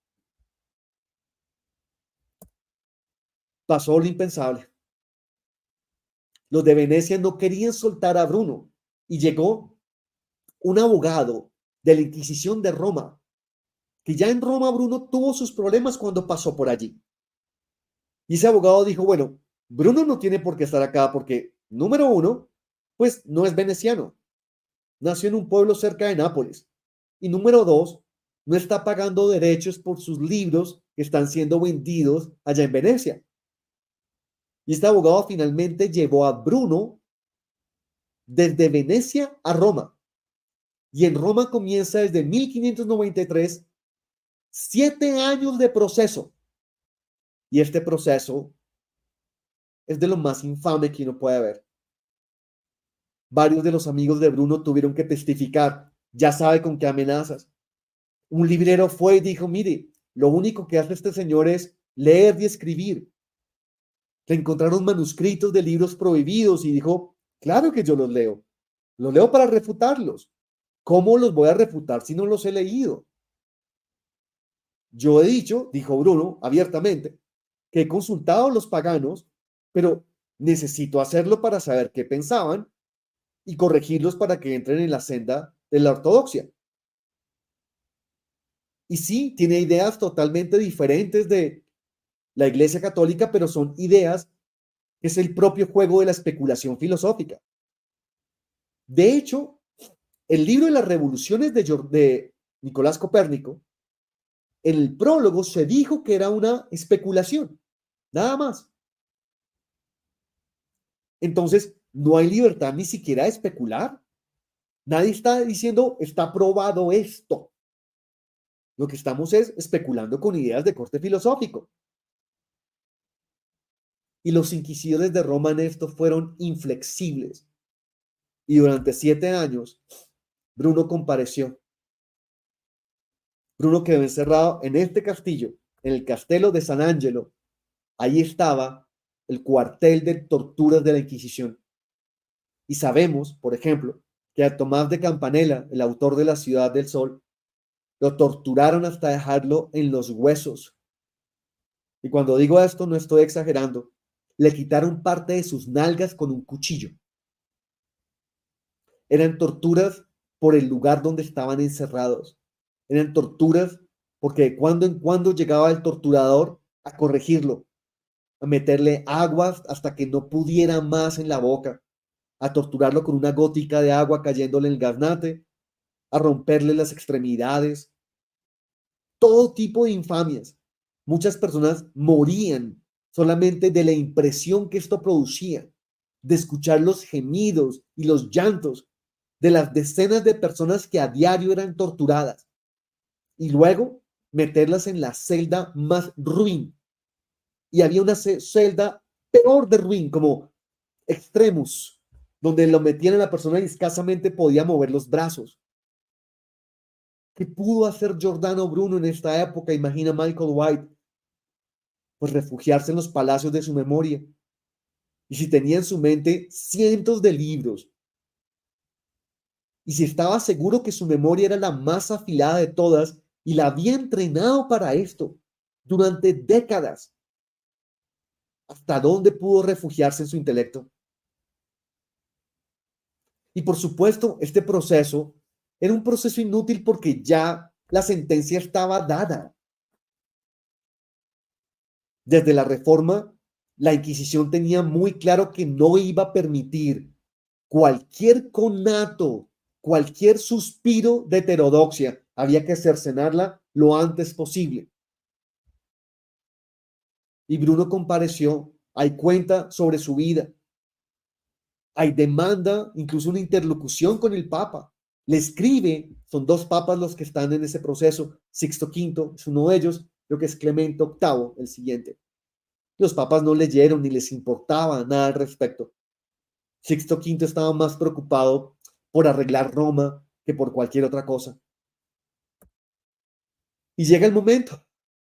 Pasó lo impensable. Los de Venecia no querían soltar a Bruno y llegó un abogado de la Inquisición de Roma, que ya en Roma Bruno tuvo sus problemas cuando pasó por allí. Y ese abogado dijo, bueno, Bruno no tiene por qué estar acá porque, número uno, pues no es veneciano, nació en un pueblo cerca de Nápoles. Y número dos, no está pagando derechos por sus libros que están siendo vendidos allá en Venecia. Y este abogado finalmente llevó a Bruno desde Venecia a Roma. Y en Roma comienza desde 1593 7 años de proceso Y este proceso es de lo más infame que uno puede ver. Varios de los amigos de Bruno tuvieron que testificar. Ya sabe con qué amenazas. Un librero fue y dijo, mire, lo único que hace este señor es leer y escribir. Le encontraron manuscritos de libros prohibidos y dijo, claro que yo los leo. Los leo para refutarlos. ¿Cómo los voy a refutar si no los he leído? Yo he dicho, dijo Bruno abiertamente, que he consultado a los paganos, pero necesito hacerlo para saber qué pensaban y corregirlos para que entren en la senda de la ortodoxia. Y sí, tiene ideas totalmente diferentes de la Iglesia Católica, pero son ideas que es el propio juego de la especulación filosófica. De hecho, el libro de las revoluciones de Nicolás Copérnico, en el prólogo se dijo que era una especulación, nada más. Entonces, no hay libertad ni siquiera de especular. Nadie está diciendo, está probado esto. Lo que estamos es especulando con ideas de corte filosófico. Y los inquisidores de Roma en esto fueron inflexibles. Y durante 7 años, Bruno compareció. Bruno quedó encerrado en este castillo, en el Castelo de San Angelo. Ahí estaba el cuartel de torturas de la Inquisición. Y sabemos, por ejemplo, que a Tomás de Campanella, el autor de La Ciudad del Sol, lo torturaron hasta dejarlo en los huesos. Y cuando digo esto, no estoy exagerando. Le quitaron parte de sus nalgas con un cuchillo. Eran torturas por el lugar donde estaban encerrados. Eran torturas porque de cuando en cuando llegaba el torturador a corregirlo, a meterle aguas hasta que no pudiera más en la boca, a torturarlo con una gótica de agua cayéndole en el gaznate, a romperle las extremidades, todo tipo de infamias. Muchas personas morían solamente de la impresión que esto producía, de escuchar los gemidos y los llantos de las decenas de personas que a diario eran torturadas y luego meterlas en la celda más ruin. Y había una celda peor de ruin, como extremus, donde lo metían a la persona y escasamente podía mover los brazos. ¿Qué pudo hacer Giordano Bruno en esta época? Imagina Michael White. Pues refugiarse en los palacios de su memoria. Y si tenía en su mente cientos de libros, y si estaba seguro que su memoria era la más afilada de todas y la había entrenado para esto durante décadas, ¿hasta dónde pudo refugiarse en su intelecto? Y por supuesto, este proceso era un proceso inútil porque ya la sentencia estaba dada. Desde la Reforma, la Inquisición tenía muy claro que no iba a permitir cualquier conato, cualquier suspiro de heterodoxia. Había que cercenarla lo antes posible. Y Bruno compareció, hay cuenta sobre su vida, hay demanda, incluso una interlocución con el Papa. Le escribe, son 2 papas los que están en ese proceso, Sixto V es uno de ellos, creo que es Clemente VIII, el siguiente. Los papas no leyeron ni les importaba nada al respecto. Sixto V estaba más preocupado por arreglar Roma que por cualquier otra cosa. Y llega el momento.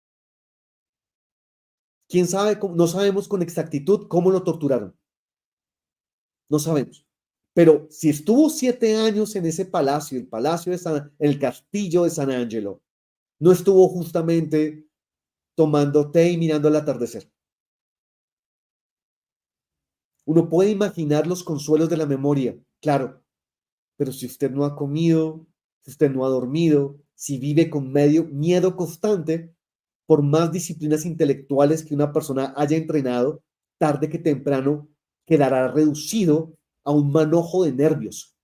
¿Quién sabe? No sabemos con exactitud cómo lo torturaron. No sabemos. Pero si estuvo 7 años en ese palacio, el castillo de San Angelo, no estuvo justamente tomando té y mirando el atardecer. Uno puede imaginar los consuelos de la memoria, claro, pero si usted no ha comido, si usted no ha dormido, si vive con miedo constante, por más disciplinas intelectuales que una persona haya entrenado, tarde que temprano quedará reducido a un manojo de nervios.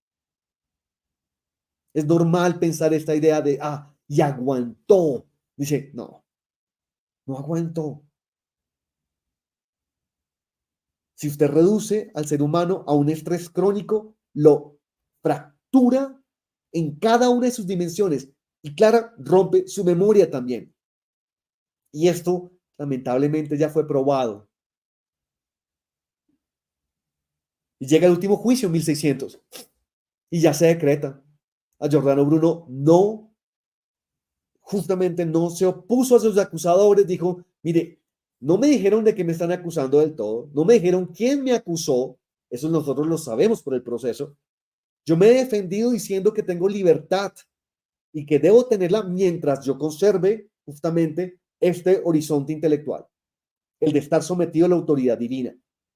Es normal pensar esta idea de, y aguantó. Dice, no, no aguantó. Si usted reduce al ser humano a un estrés crónico, lo fractura en cada una de sus dimensiones y, claro, rompe su memoria también. Y esto, lamentablemente ya fue probado. Y llega el último juicio en 1600 y ya se decreta. A Giordano Bruno justamente no se opuso a sus acusadores, dijo, mire, no me dijeron de que me están acusando del todo, no me dijeron quién me acusó, eso nosotros lo sabemos por el proceso. Yo me he defendido diciendo que tengo libertad y que debo tenerla mientras yo conserve justamente este horizonte intelectual, el de estar sometido a la autoridad divina.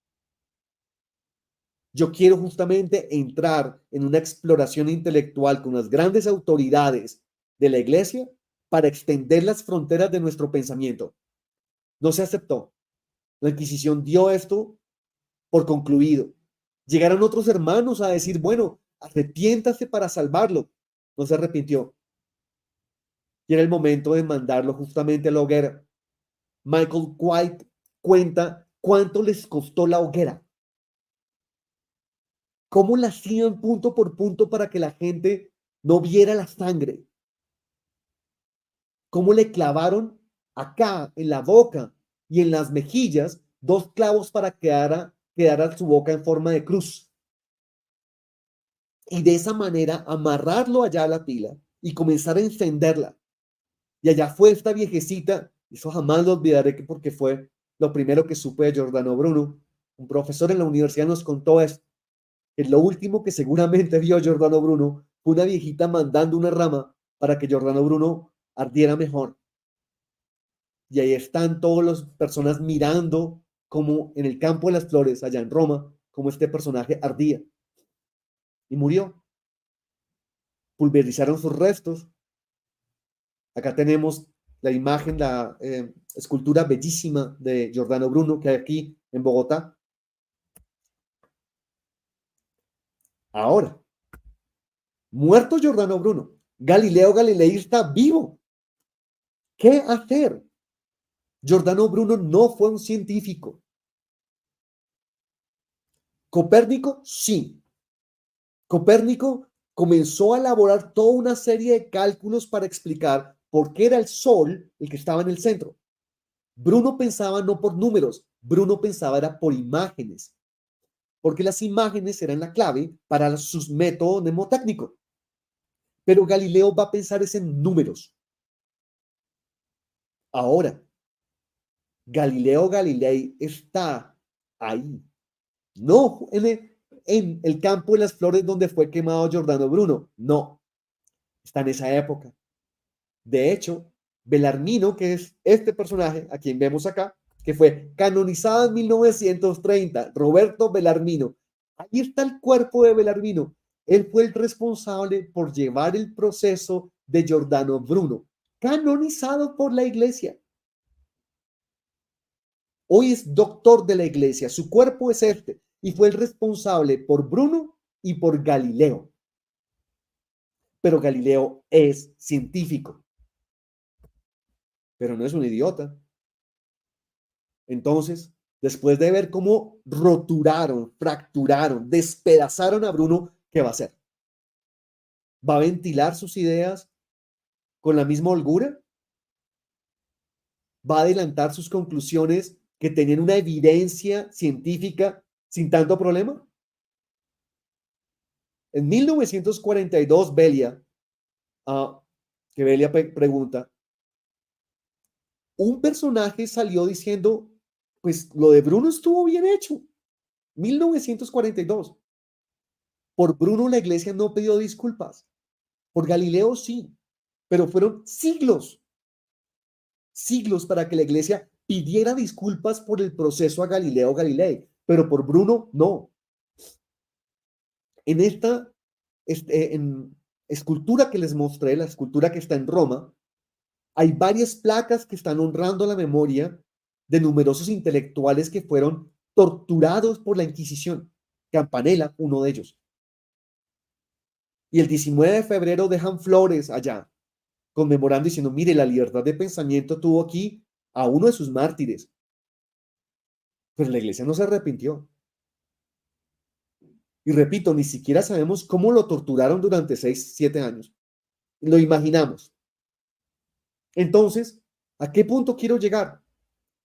Yo quiero justamente entrar en una exploración intelectual con las grandes autoridades de la iglesia para extender las fronteras de nuestro pensamiento. No se aceptó. La Inquisición dio esto por concluido. Llegaron otros hermanos a decir, bueno, arrepiéntase para salvarlo. No se arrepintió. Y era el momento de mandarlo justamente a la hoguera. Michael White cuenta cuánto les costó la hoguera. Cómo la hacían punto por punto para que la gente no viera la sangre. Cómo le clavaron acá en la boca y en las mejillas 2 clavos para quedara su boca en forma de cruz. Y de esa manera amarrarlo allá a la pila y comenzar a encenderla. Y allá fue esta viejecita, eso jamás lo olvidaré porque fue lo primero que supe de Giordano Bruno. Un profesor en la universidad nos contó esto, que lo último que seguramente vio Giordano Bruno fue una viejita mandando una rama para que Giordano Bruno ardiera mejor. Y ahí están todas las personas mirando como en el campo de las flores, allá en Roma, como este personaje ardía. Y murió. Pulverizaron sus restos. Acá tenemos la imagen, la escultura bellísima de Giordano Bruno que hay aquí en Bogotá. Ahora, muerto Giordano Bruno, Galileo Galilei está vivo. ¿Qué hacer? Giordano Bruno no fue un científico. Copérnico, sí. Copérnico comenzó a elaborar toda una serie de cálculos para explicar por qué era el Sol el que estaba en el centro. Bruno pensaba no por números, Bruno pensaba era por imágenes, porque las imágenes eran la clave para sus métodos mnemotécnicos. Pero Galileo va a pensar es en números. Ahora, Galileo Galilei está ahí, no en el campo de las flores donde fue quemado Giordano Bruno, no, está en esa época. De hecho, Belarmino, que es este personaje a quien vemos acá, que fue canonizado en 1930, Roberto Belarmino. Ahí está el cuerpo de Belarmino. Él fue el responsable por llevar el proceso de Giordano Bruno, canonizado por la iglesia. Hoy es doctor de la iglesia, su cuerpo es este, y fue el responsable por Bruno y por Galileo. Pero Galileo es científico, pero no es un idiota. Entonces, después de ver cómo roturaron, fracturaron, despedazaron a Bruno, ¿qué va a hacer? ¿Va a ventilar sus ideas con la misma holgura? ¿Va a adelantar sus conclusiones que tenían una evidencia científica sin tanto problema? En 1942, Belia, que Belia pregunta, un personaje salió diciendo, pues lo de Bruno estuvo bien hecho. 1942. Por Bruno la iglesia no pidió disculpas. Por Galileo sí, pero fueron siglos para que la iglesia pidiera disculpas por el proceso a Galileo Galilei, pero por Bruno no. En esta en escultura que les mostré, la escultura que está en Roma, hay varias placas que están honrando la memoria de numerosos intelectuales que fueron torturados por la Inquisición. Campanella, uno de ellos. Y el 19 de febrero dejan flores allá, conmemorando, diciendo, mire, la libertad de pensamiento tuvo aquí a uno de sus mártires. Pero la iglesia no se arrepintió. Y repito, ni siquiera sabemos cómo lo torturaron durante 6, 7 años. Lo imaginamos. Entonces, ¿a qué punto quiero llegar?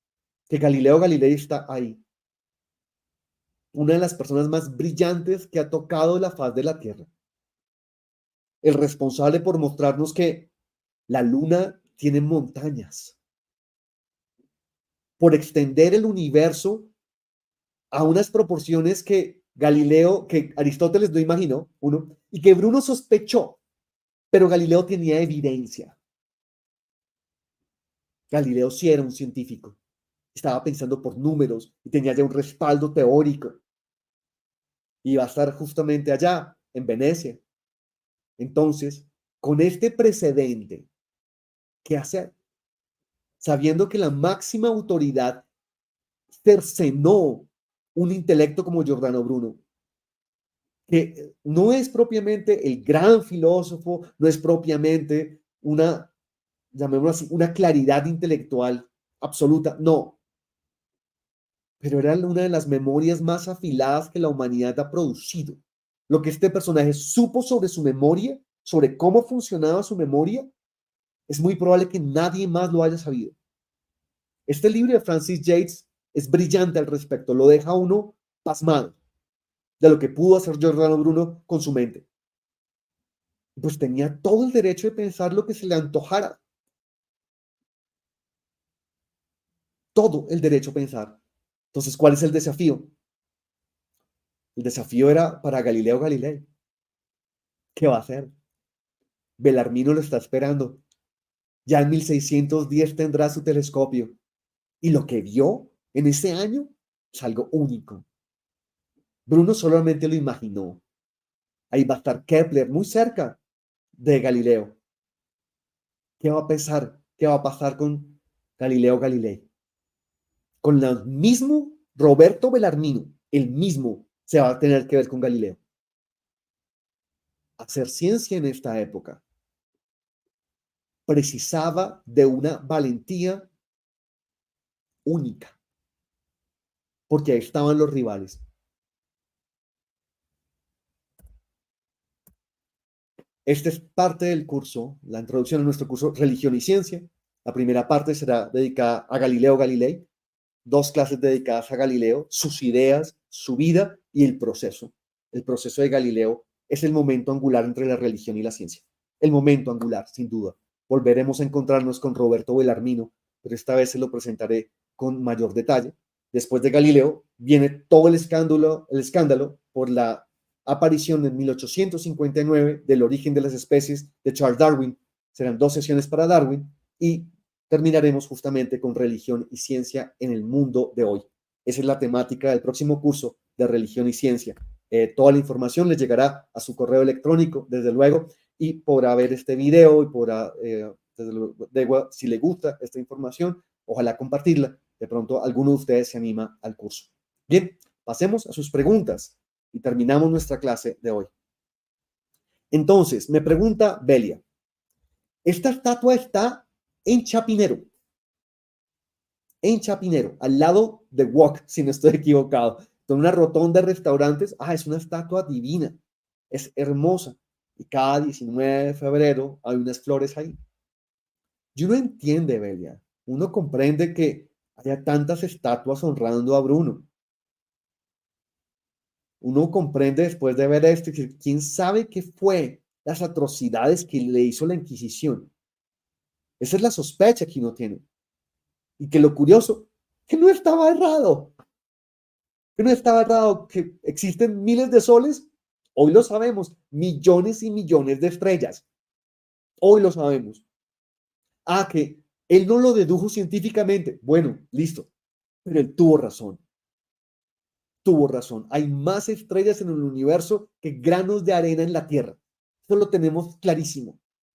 que Galileo Galilei está ahí. Una de las personas más brillantes que ha tocado la faz de la Tierra. El responsable por mostrarnos que la luna tiene montañas. Por extender el universo a unas proporciones que que Aristóteles no imaginó, uno, y que Bruno sospechó, pero Galileo tenía evidencia. Galileo sí era un científico. Estaba pensando por números y tenía ya un respaldo teórico. Y iba a estar justamente allá, en Venecia. Entonces, con este precedente, ¿qué hacer? Sabiendo que la máxima autoridad cercenó un intelecto como Giordano Bruno, que no es propiamente el gran filósofo, no es propiamente una, llamémoslo así, una claridad intelectual absoluta, no, pero era una de las memorias más afiladas que la humanidad ha producido. Lo que este personaje supo sobre su memoria, sobre cómo funcionaba su memoria, es muy probable que nadie más lo haya sabido. Este libro de Francis Yates es brillante al respecto, lo deja uno pasmado de lo que pudo hacer Giordano Bruno con su mente. Pues tenía todo el derecho de pensar lo que se le antojara. Todo el derecho a pensar. Entonces, ¿cuál es el desafío? El desafío era para Galileo Galilei. ¿Qué va a hacer? Belarmino lo está esperando. Ya en 1610 tendrá su telescopio. Y lo que vio en ese año es algo único. Bruno solamente lo imaginó. Ahí va a estar Kepler muy cerca de Galileo. ¿Qué va a pasar? ¿Qué va a pasar con Galileo Galilei? Con el mismo Roberto Belarmino, el mismo se va a tener que ver con Galileo. Hacer ciencia en esta época precisaba de una valentía única, porque ahí estaban los rivales. Esta es parte del curso, la introducción a nuestro curso Religión y Ciencia. La primera parte será dedicada a Galileo Galilei, dos clases dedicadas a Galileo, sus ideas, su vida y el proceso. El proceso de Galileo es el momento angular entre la religión y la ciencia. El momento angular, sin duda. Volveremos a encontrarnos con Roberto Belarmino, pero esta vez se lo presentaré con mayor detalle. Después de Galileo viene todo el escándalo por la aparición en 1859 del origen de las especies de Charles Darwin. Serán dos sesiones para Darwin y terminaremos justamente con religión y ciencia en el mundo de hoy. Esa es la temática del próximo curso de religión y ciencia. Toda la información les llegará a su correo electrónico, desde luego, y podrá ver este video y podrá, desde luego, si le gusta esta información, ojalá compartirla. De pronto alguno de ustedes se anima al curso. Bien, pasemos a sus preguntas y terminamos nuestra clase de hoy. Entonces, me pregunta Belia, esta estatua está en Chapinero, al lado de Wok, si no estoy equivocado, con una rotonda de restaurantes. Es una estatua divina, es hermosa. Y cada 19 de febrero hay unas flores ahí. Y uno entiende, Belia, uno comprende que haya tantas estatuas honrando a Bruno. Uno comprende después de ver esto, que quién sabe qué fue las atrocidades que le hizo la Inquisición. Esa es la sospecha que uno tiene. Y que lo curioso, que no estaba errado. Que no estaba errado, que existen miles de soles. Hoy lo sabemos, millones y millones de estrellas. Hoy lo sabemos. Que él no lo dedujo científicamente. Bueno, listo. Pero él tuvo razón. Tuvo razón. Hay más estrellas en el universo que granos de arena en la Tierra. Eso lo tenemos clarísimo.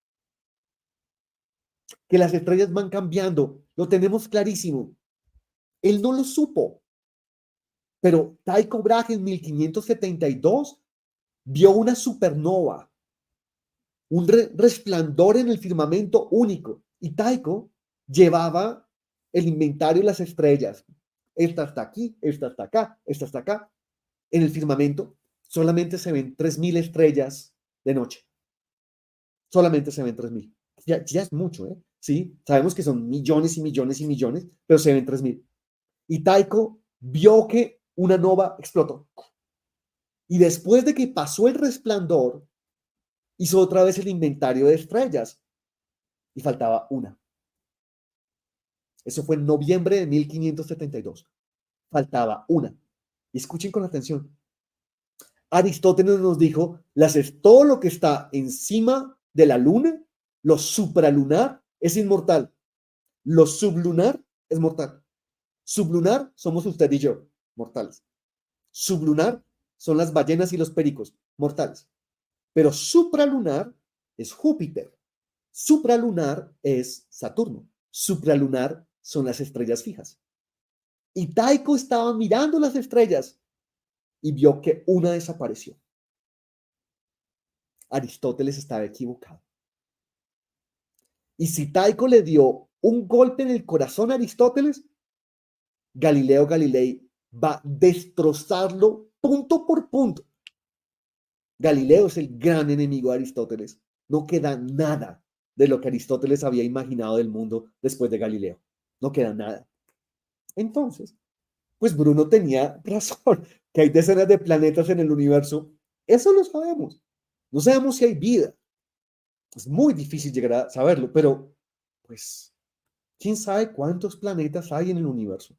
Que las estrellas van cambiando, lo tenemos clarísimo. Él no lo supo. Pero Tycho Brahe en 1572 vio una supernova, un resplandor en el firmamento único. Y Tycho llevaba el inventario de las estrellas. Esta está aquí, esta está acá, esta está acá. En el firmamento solamente se ven 3.000 estrellas de noche. Solamente se ven 3.000. Ya es mucho, ¿eh? Sí, sabemos que son millones y millones y millones, pero se ven 3.000. Y Tycho vio que una nova explotó. Y después de que pasó el resplandor, hizo otra vez el inventario de estrellas y faltaba una. Eso fue en noviembre de 1572. Faltaba una. Y escuchen con atención. Aristóteles nos dijo, todo lo que está encima de la luna, lo supralunar, es inmortal. Lo sublunar es mortal. Sublunar somos usted y yo, mortales. Sublunar son las ballenas y los pericos, mortales. Pero supralunar es Júpiter. Supralunar es Saturno. Supralunar son las estrellas fijas. Y Tycho estaba mirando las estrellas y vio que una desapareció. Aristóteles estaba equivocado. Y si Tycho le dio un golpe en el corazón a Aristóteles, Galileo Galilei va a destrozarlo punto por punto. Galileo es el gran enemigo de Aristóteles. No queda nada de lo que Aristóteles había imaginado del mundo después de Galileo. No queda nada. Entonces, pues Bruno tenía razón, que hay decenas de planetas en el universo. Eso lo sabemos. No sabemos si hay vida. Es muy difícil llegar a saberlo, pero pues, ¿quién sabe cuántos planetas hay en el universo?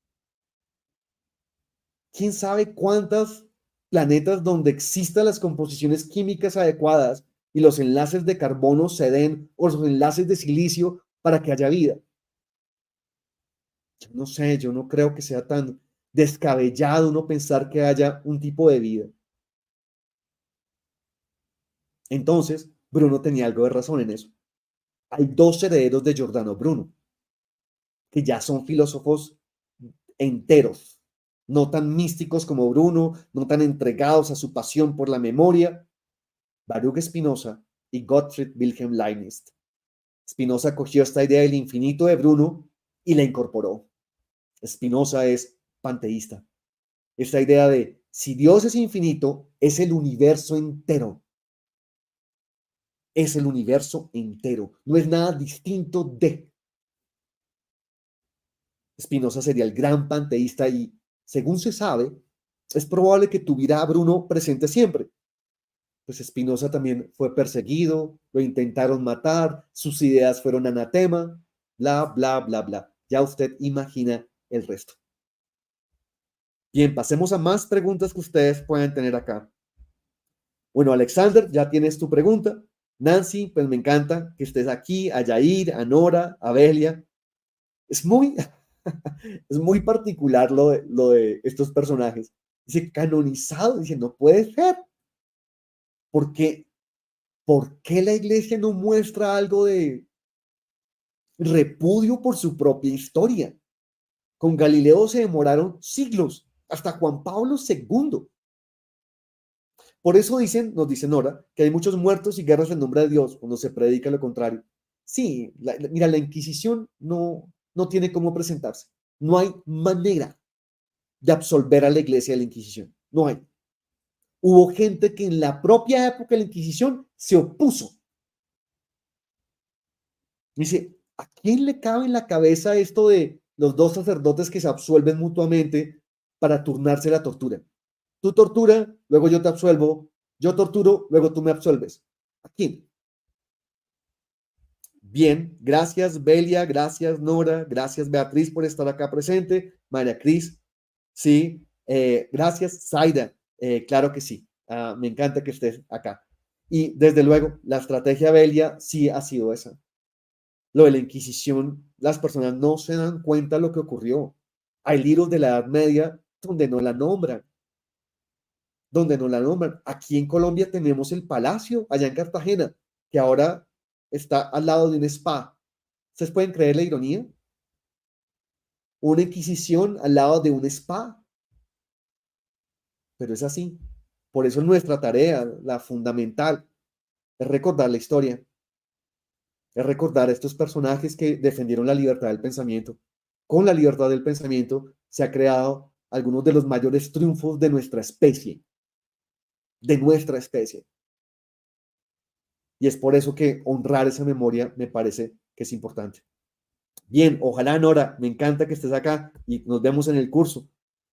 ¿Quién sabe cuántos planetas donde existan las composiciones químicas adecuadas y los enlaces de carbono se den o los enlaces de silicio para que haya vida? Yo no sé, yo no creo que sea tan descabellado uno pensar que haya un tipo de vida. Entonces, Bruno tenía algo de razón en eso. Hay dos herederos de Giordano Bruno, que ya son filósofos enteros, no tan místicos como Bruno, no tan entregados a su pasión por la memoria, Baruch Spinoza y Gottfried Wilhelm Leibniz. Spinoza cogió esta idea del infinito de Bruno y la incorporó. Spinoza es panteísta. Esta idea de si Dios es infinito, es el universo entero. Es el universo entero. No es nada distinto de. Spinoza sería el gran panteísta y, según se sabe, es probable que tuviera a Bruno presente siempre. Pues Spinoza también fue perseguido, lo intentaron matar, sus ideas fueron anatema, bla, bla, bla, bla. Ya usted imagina el resto. Bien, pasemos a más preguntas que ustedes pueden tener acá. Bueno, Alexander, ya tienes tu pregunta. Nancy, pues me encanta que estés aquí, a Yair, a Nora, a Belia. Es muy, es muy particular lo de estos personajes. Dice canonizado, dice, no puede ser. Porque, ¿por qué la iglesia no muestra algo de repudio por su propia historia? Con Galileo se demoraron siglos, hasta Juan Pablo II. Por eso dicen, nos dicen ahora, que hay muchos muertos y guerras en nombre de Dios cuando se predica lo contrario. Sí, mira, la Inquisición no tiene cómo presentarse. No hay manera de absolver a la iglesia de la Inquisición. No hay. Hubo gente que en la propia época de la Inquisición se opuso. Dice, ¿a quién le cabe en la cabeza esto de los dos sacerdotes que se absuelven mutuamente para turnarse la tortura? Tú tortura, luego yo te absuelvo, yo torturo, luego tú me absuelves. ¿A quién? Bien, gracias Belia, gracias Nora, gracias Beatriz por estar acá presente, María Cris, sí, gracias Zaida, claro que sí, me encanta que estés acá. Y desde luego, la estrategia Belia sí ha sido esa. Lo de la Inquisición, las personas no se dan cuenta de lo que ocurrió. Hay libros de la Edad Media donde no la nombran, donde no la nombran. Aquí en Colombia tenemos el Palacio, allá en Cartagena, que ahora está al lado de un spa. ¿Ustedes pueden creer la ironía? Una Inquisición al lado de un spa. Pero es así. Por eso nuestra tarea, la fundamental, es recordar la historia, es recordar a estos personajes que defendieron la libertad del pensamiento. Con la libertad del pensamiento se ha creado algunos de los mayores triunfos de nuestra especie, de nuestra especie. Y es por eso que honrar esa memoria me parece que es importante. Bien, ojalá, Nora, me encanta que estés acá y nos vemos en el curso.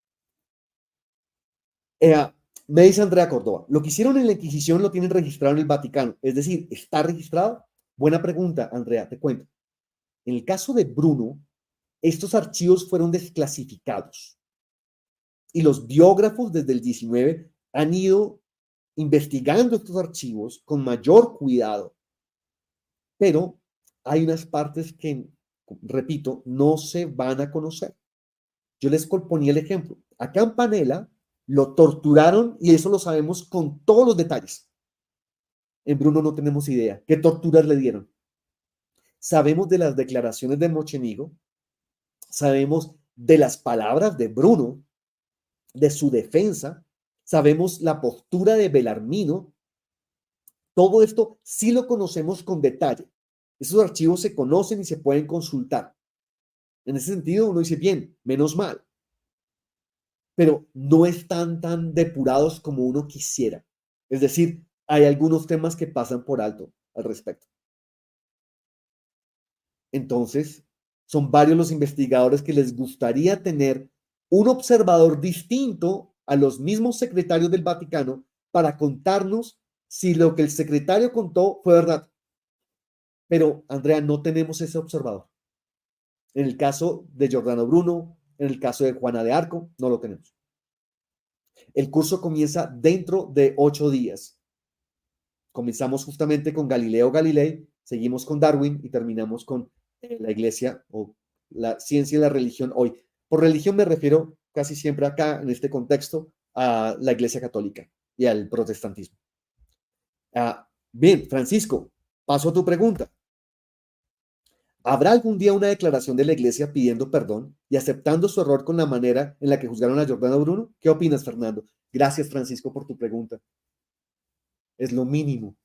Eh, Me dice Andrea Córdoba, lo que hicieron en la Inquisición lo tienen registrado en el Vaticano, es decir, ¿está registrado? Buena pregunta, Andrea, te cuento. En el caso de Bruno, estos archivos fueron desclasificados y los biógrafos desde el 19 han ido investigando estos archivos con mayor cuidado, pero hay unas partes que, repito, no se van a conocer. Yo les ponía el ejemplo. A Campanella lo torturaron y eso lo sabemos con todos los detalles. En Bruno no tenemos idea qué torturas le dieron. Sabemos de las declaraciones de Mochenigo, sabemos de las palabras de Bruno, de su defensa, sabemos la postura de Belarmino. Todo esto sí lo conocemos con detalle. Esos archivos se conocen y se pueden consultar. En ese sentido, uno dice, bien, menos mal, pero no están tan depurados como uno quisiera. Es decir, hay algunos temas que pasan por alto al respecto. Entonces, son varios los investigadores que les gustaría tener un observador distinto a los mismos secretarios del Vaticano para contarnos si lo que el secretario contó fue verdad. Pero, Andrea, no tenemos ese observador. En el caso de Giordano Bruno, en el caso de Juana de Arco, no lo tenemos. El curso comienza dentro de 8 días. Comenzamos justamente con Galileo Galilei, seguimos con Darwin y terminamos con la iglesia o la ciencia y la religión hoy. Por religión me refiero casi siempre acá, en este contexto, a la iglesia católica y al protestantismo. Bien, Francisco, paso a tu pregunta. ¿Habrá algún día una declaración de la iglesia pidiendo perdón y aceptando su error con la manera en la que juzgaron a Giordano Bruno? ¿Qué opinas, Fernando? Gracias, Francisco, por tu pregunta. Es lo mínimo,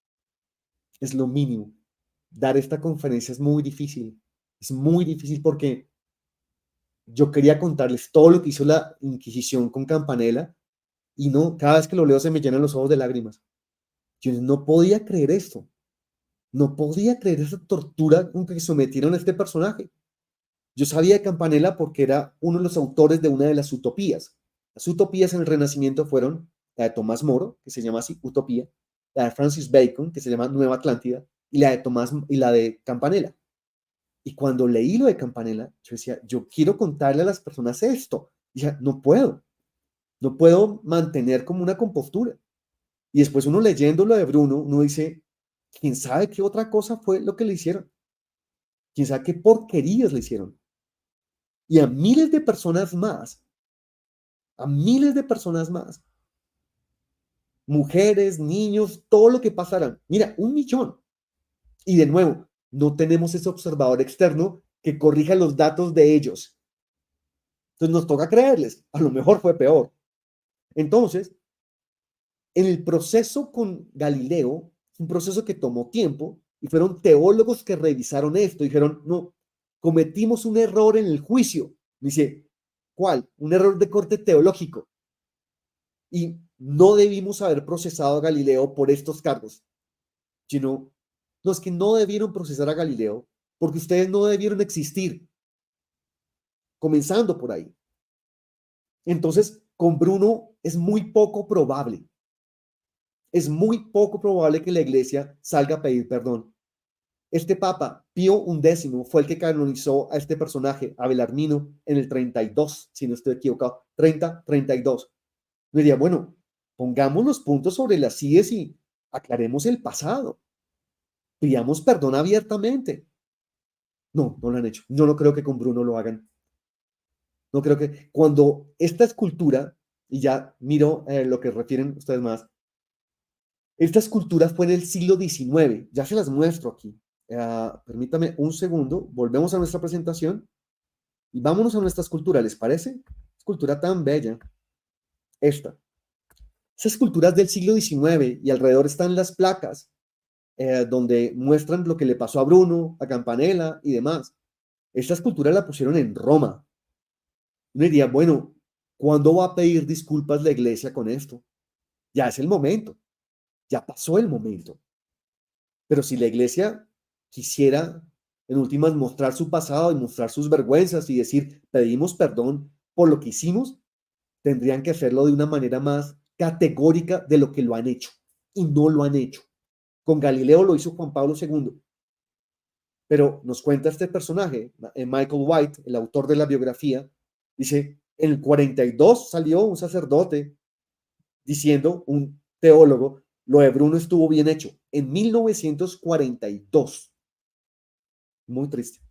es lo mínimo. Dar esta conferencia es muy difícil porque yo quería contarles todo lo que hizo la Inquisición con Campanella y no, cada vez que lo leo se me llenan los ojos de lágrimas. Yo no podía creer esto, no podía creer esa tortura con que sometieron a este personaje. Yo sabía de Campanella porque era uno de los autores de una de las utopías. Las utopías en el Renacimiento fueron la de Tomás Moro, que se llama así, Utopía, la de Francis Bacon, que se llama Nueva Atlántida, y la de Campanella. Y cuando leí lo de Campanella, yo decía, yo quiero contarle a las personas esto. Y ya, no puedo mantener como una compostura. Y después uno leyendo lo de Bruno, uno dice, ¿quién sabe qué otra cosa fue lo que le hicieron? ¿Quién sabe qué porquerías le hicieron? Y a miles de personas más, a miles de personas más, mujeres, niños, todo lo que pasarán. Mira, 1 millón. Y de nuevo, no tenemos ese observador externo que corrija los datos de ellos. Entonces nos toca creerles, a lo mejor fue peor. Entonces, en el proceso con Galileo, un proceso que tomó tiempo y fueron teólogos que revisaron esto, dijeron, no, cometimos un error en el juicio. Dice, ¿cuál? Un error de corte teológico. Y no debimos haber procesado a Galileo por estos cargos, sino los que no debieron procesar a Galileo porque ustedes no debieron existir, comenzando por ahí. Entonces, con Bruno es muy poco probable. Es muy poco probable que la iglesia salga a pedir perdón. Este Papa, Pío XI, fue el que canonizó a este personaje, a Belarmino, en el 32, si no estoy equivocado, 32. Me diría, bueno, pongamos los puntos sobre las IES y aclaremos el pasado. Pidamos perdón abiertamente. No, no lo han hecho. Yo no creo que con Bruno lo hagan. No creo que cuando esta escultura, y ya miro lo que refieren ustedes más, esta escultura fue en el siglo XIX, ya se las muestro aquí. Permítame un segundo, volvemos a nuestra presentación y vámonos a nuestra escultura, ¿les parece? Escultura tan bella. Esta. Esa escultura es del siglo XIX y alrededor están las placas donde muestran lo que le pasó a Bruno, a Campanella y demás. Esta escultura la pusieron en Roma. Uno diría, bueno, ¿cuándo va a pedir disculpas la iglesia con esto? Ya es el momento, ya pasó el momento. Pero si la iglesia quisiera en últimas mostrar su pasado y mostrar sus vergüenzas y decir, pedimos perdón por lo que hicimos, tendrían que hacerlo de una manera más categórica de lo que lo han hecho. Y no lo han hecho. Con Galileo lo hizo Juan Pablo II. Pero nos cuenta este personaje, Michael White, el autor de la biografía, dice, en el 42 salió un sacerdote diciendo, un teólogo, lo de Bruno estuvo bien hecho. En 1942. Muy triste.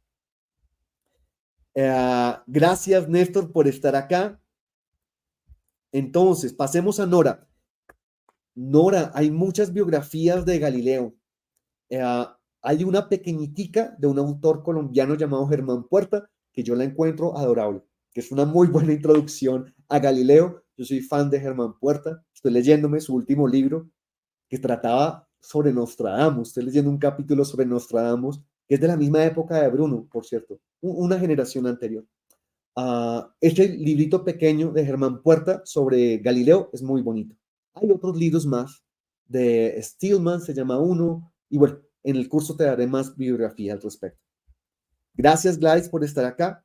Gracias, Néstor, por estar acá. Entonces, pasemos a Nora. Nora, hay muchas biografías de Galileo. Hay una pequeñitica de un autor colombiano llamado Germán Puerta, que yo la encuentro adorable, que es una muy buena introducción a Galileo. Yo soy fan de Germán Puerta. Estoy leyéndome su último libro, que trataba sobre Nostradamus. Estoy leyendo un capítulo sobre Nostradamus, que es de la misma época de Bruno, por cierto, una generación anterior. Este librito pequeño de Germán Puerta sobre Galileo es muy bonito. Hay otros libros más, de Stillman se llama uno, y bueno, en el curso te daré más bibliografía al respecto. Gracias, Gladys, por estar acá.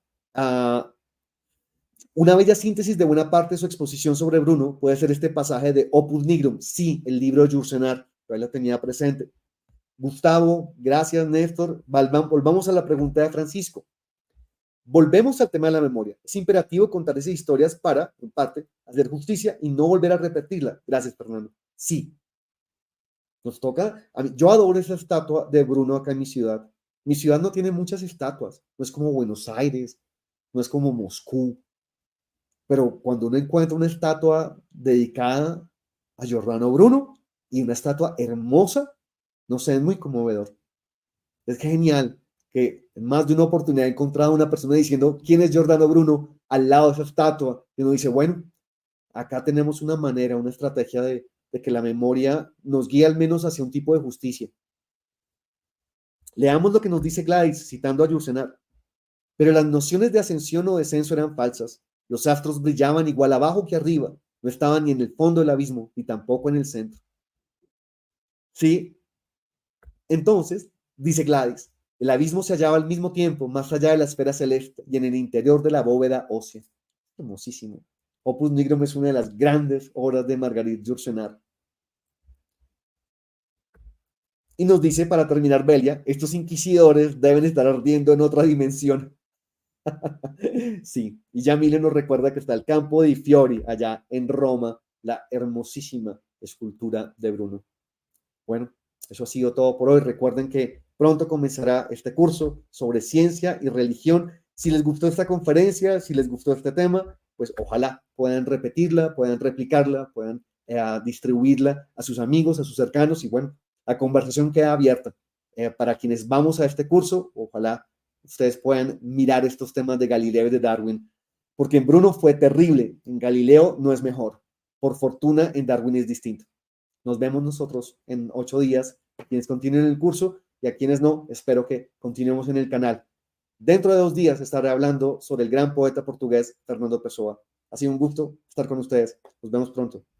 Una bella síntesis de buena parte de su exposición sobre Bruno puede ser este pasaje de Opus Nigrum, sí, el libro de Yourcenar, yo la tenía presente. Gustavo, gracias, Néstor. Volvamos a la pregunta de Francisco. Volvemos al tema de la memoria. Es imperativo contar esas historias para, en parte, hacer justicia y no volver a repetirla. Gracias, Fernando. Sí. Nos toca. Yo adoro esa estatua de Bruno acá en mi ciudad. Mi ciudad no tiene muchas estatuas. No es como Buenos Aires, no es como Moscú. Pero cuando uno encuentra una estatua dedicada a Giordano Bruno y una estatua hermosa, no sé, es muy conmovedor. Es genial que en más de una oportunidad he encontrado a una persona diciendo quién es Giordano Bruno al lado de esa estatua. Y uno dice, bueno, acá tenemos una manera, una estrategia de que la memoria nos guíe al menos hacia un tipo de justicia. Leamos lo que nos dice Gladys, citando a Yourcenar. Pero las nociones de ascensión o descenso eran falsas. Los astros brillaban igual abajo que arriba. No estaban ni en el fondo del abismo, ni tampoco en el centro. Sí, entonces, dice Gladys, el abismo se hallaba al mismo tiempo más allá de la esfera celeste y en el interior de la bóveda ósea. Hermosísimo. Opus Nigrum es una de las grandes obras de Marguerite Yourcenar. Y nos dice, para terminar, Belia, estos inquisidores deben estar ardiendo en otra dimensión. Sí, y ya Mille nos recuerda que está el Campo di Fiori, allá en Roma, la hermosísima escultura de Bruno. Bueno, eso ha sido todo por hoy. Recuerden que pronto comenzará este curso sobre ciencia y religión. Si les gustó esta conferencia, si les gustó este tema, pues ojalá puedan repetirla, puedan replicarla, puedan distribuirla a sus amigos, a sus cercanos y bueno, la conversación queda abierta. Para quienes vamos a este curso, ojalá ustedes puedan mirar estos temas de Galileo y de Darwin, porque en Bruno fue terrible, en Galileo no es mejor. Por fortuna, en Darwin es distinto. Nos vemos nosotros en 8 días, a quienes continúen el curso y a quienes no, espero que continuemos en el canal. Dentro de 2 días estaré hablando sobre el gran poeta portugués Fernando Pessoa. Ha sido un gusto estar con ustedes. Nos vemos pronto.